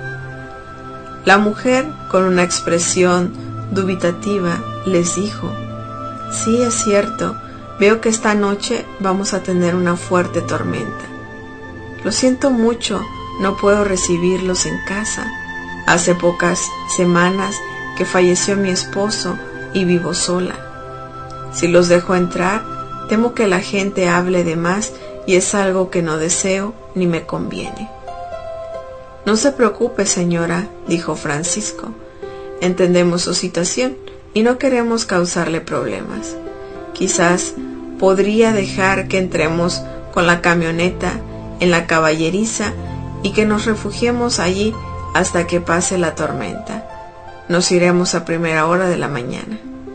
La mujer, con una expresión dubitativa, les dijo: «Sí, es cierto, veo que esta noche vamos a tener una fuerte tormenta. Lo siento mucho, no puedo recibirlos en casa. Hace pocas semanas que falleció mi esposo y vivo sola. Si los dejo entrar, temo que la gente hable de más y es algo que no deseo ni me conviene». «No se preocupe, señora», dijo Francisco. «Entendemos su situación y no queremos causarle problemas. Quizás podría dejar que entremos con la camioneta en la caballeriza y que nos refugiemos allí hasta que pase la tormenta. Nos iremos a primera hora de la mañana».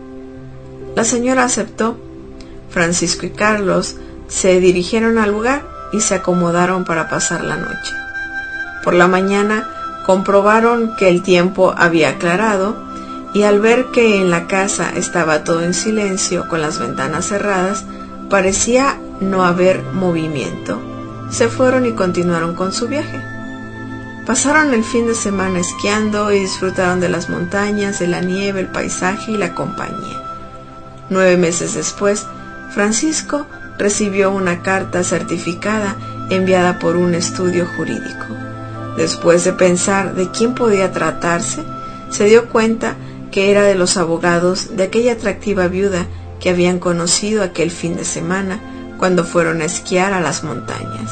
La señora aceptó. Francisco y Carlos se dirigieron al lugar y se acomodaron para pasar la noche. Por la mañana comprobaron que el tiempo había aclarado y al ver que en la casa estaba todo en silencio con las ventanas cerradas, parecía no haber movimiento. Se fueron y continuaron con su viaje. Pasaron el fin de semana esquiando y disfrutaron de las montañas, de la nieve, el paisaje y la compañía. 9 meses después, Francisco recibió una carta certificada enviada por un estudio jurídico. Después de pensar de quién podía tratarse, se dio cuenta que era de los abogados de aquella atractiva viuda que habían conocido aquel fin de semana cuando fueron a esquiar a las montañas.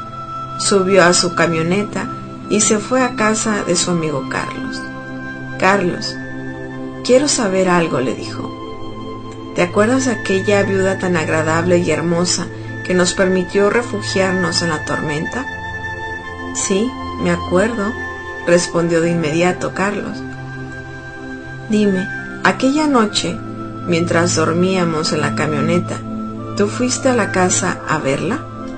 Subió a su camioneta y se fue a casa de su amigo Carlos. «Carlos, quiero saber algo», le dijo. «¿Te acuerdas de aquella viuda tan agradable y hermosa que nos permitió refugiarnos en la tormenta?» «Sí, me acuerdo», respondió de inmediato Carlos. «Dime, aquella noche, mientras dormíamos en la camioneta, ¿tú fuiste a la casa a verla?»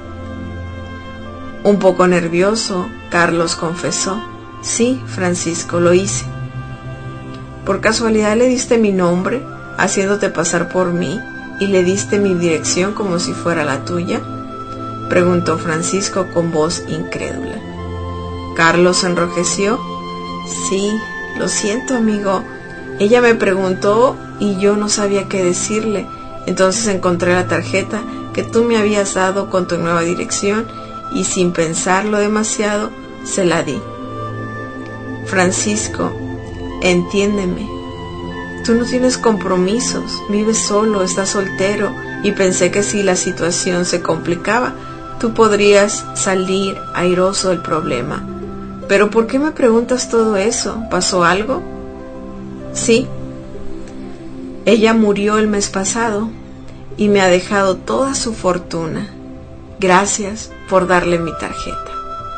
Un poco nervioso, Carlos confesó: «Sí, Francisco, lo hice». «¿Por casualidad le diste mi nombre, haciéndote pasar por mí, y le diste mi dirección como si fuera la tuya?», preguntó Francisco con voz incrédula. Carlos se enrojeció. «Sí, lo siento, amigo. Ella me preguntó y yo no sabía qué decirle. Entonces encontré la tarjeta que tú me habías dado con tu nueva dirección y sin pensarlo demasiado se la di». «Francisco, entiéndeme. Tú no tienes compromisos, vives solo, estás soltero y pensé que si la situación se complicaba, tú podrías salir airoso del problema. Pero ¿por qué me preguntas todo eso? ¿Pasó algo?» «Sí. Ella murió el mes pasado y me ha dejado toda su fortuna. Gracias por darle mi tarjeta».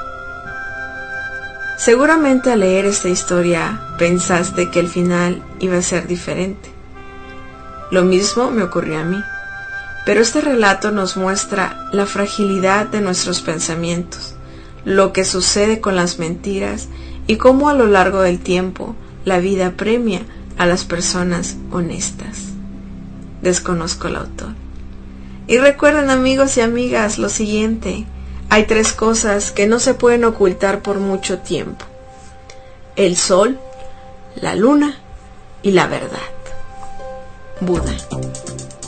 Seguramente al leer esta historia pensaste que el final iba a ser diferente. Lo mismo me ocurrió a mí. Pero este relato nos muestra la fragilidad de nuestros pensamientos, lo que sucede con las mentiras y cómo a lo largo del tiempo la vida premia a las personas honestas. Desconozco el autor. Y recuerden, amigos y amigas, lo siguiente: hay 3 cosas que no se pueden ocultar por mucho tiempo: el sol, la luna y la verdad. Buda.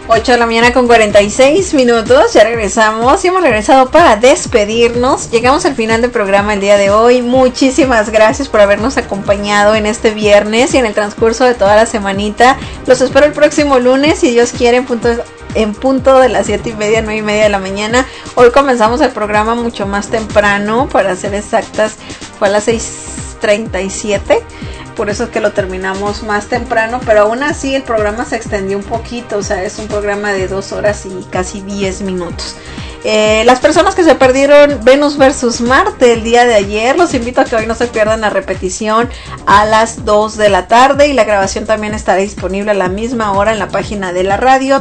8 de la mañana con 46 minutos, ya regresamos y hemos regresado para despedirnos. Llegamos al final del programa el día de hoy. Muchísimas gracias por habernos acompañado en este viernes y en el transcurso de toda la semanita. Los espero el próximo lunes, si Dios quiere, en punto de las 7:30, 9:30 de la mañana. Hoy comenzamos el programa mucho más temprano, para ser exactas, fue a las 6:37. Por eso es que lo terminamos más temprano, pero aún así el programa se extendió un poquito, o sea, es un programa de 2 horas y casi 10 minutos. Las personas que se perdieron Venus versus Marte el día de ayer, los invito a que hoy no se pierdan la repetición a las 2 de la tarde, y la grabación también estará disponible a la misma hora en la página de la radio,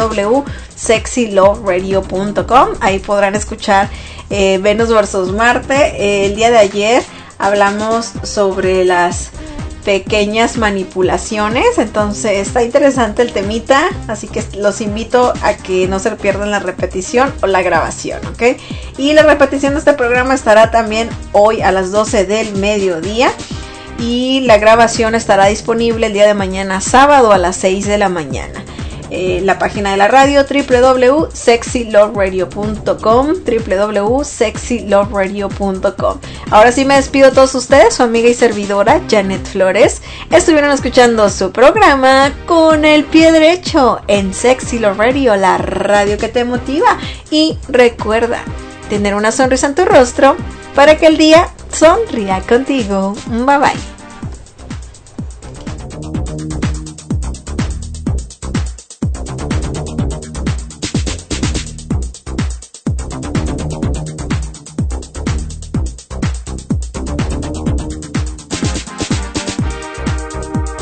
www.sexyloveradio.com. Ahí podrán escuchar Venus versus Marte. El día de ayer hablamos sobre las pequeñas manipulaciones, entonces está interesante el temita, así que los invito a que no se pierdan la repetición o la grabación, ¿ok? Y la repetición de este programa estará también hoy a las 12 del mediodía, y la grabación estará disponible el día de mañana sábado a las 6 de la mañana. La página de la radio, www.sexyloveradio.com, www.sexyloveradio.com. Ahora sí me despido de todos ustedes, su amiga y servidora Janet Flores. Estuvieron escuchando su programa Con el Pie Derecho en Sexy Love Radio, la radio que te motiva. Y recuerda tener una sonrisa en tu rostro para que el día sonría contigo. Bye bye.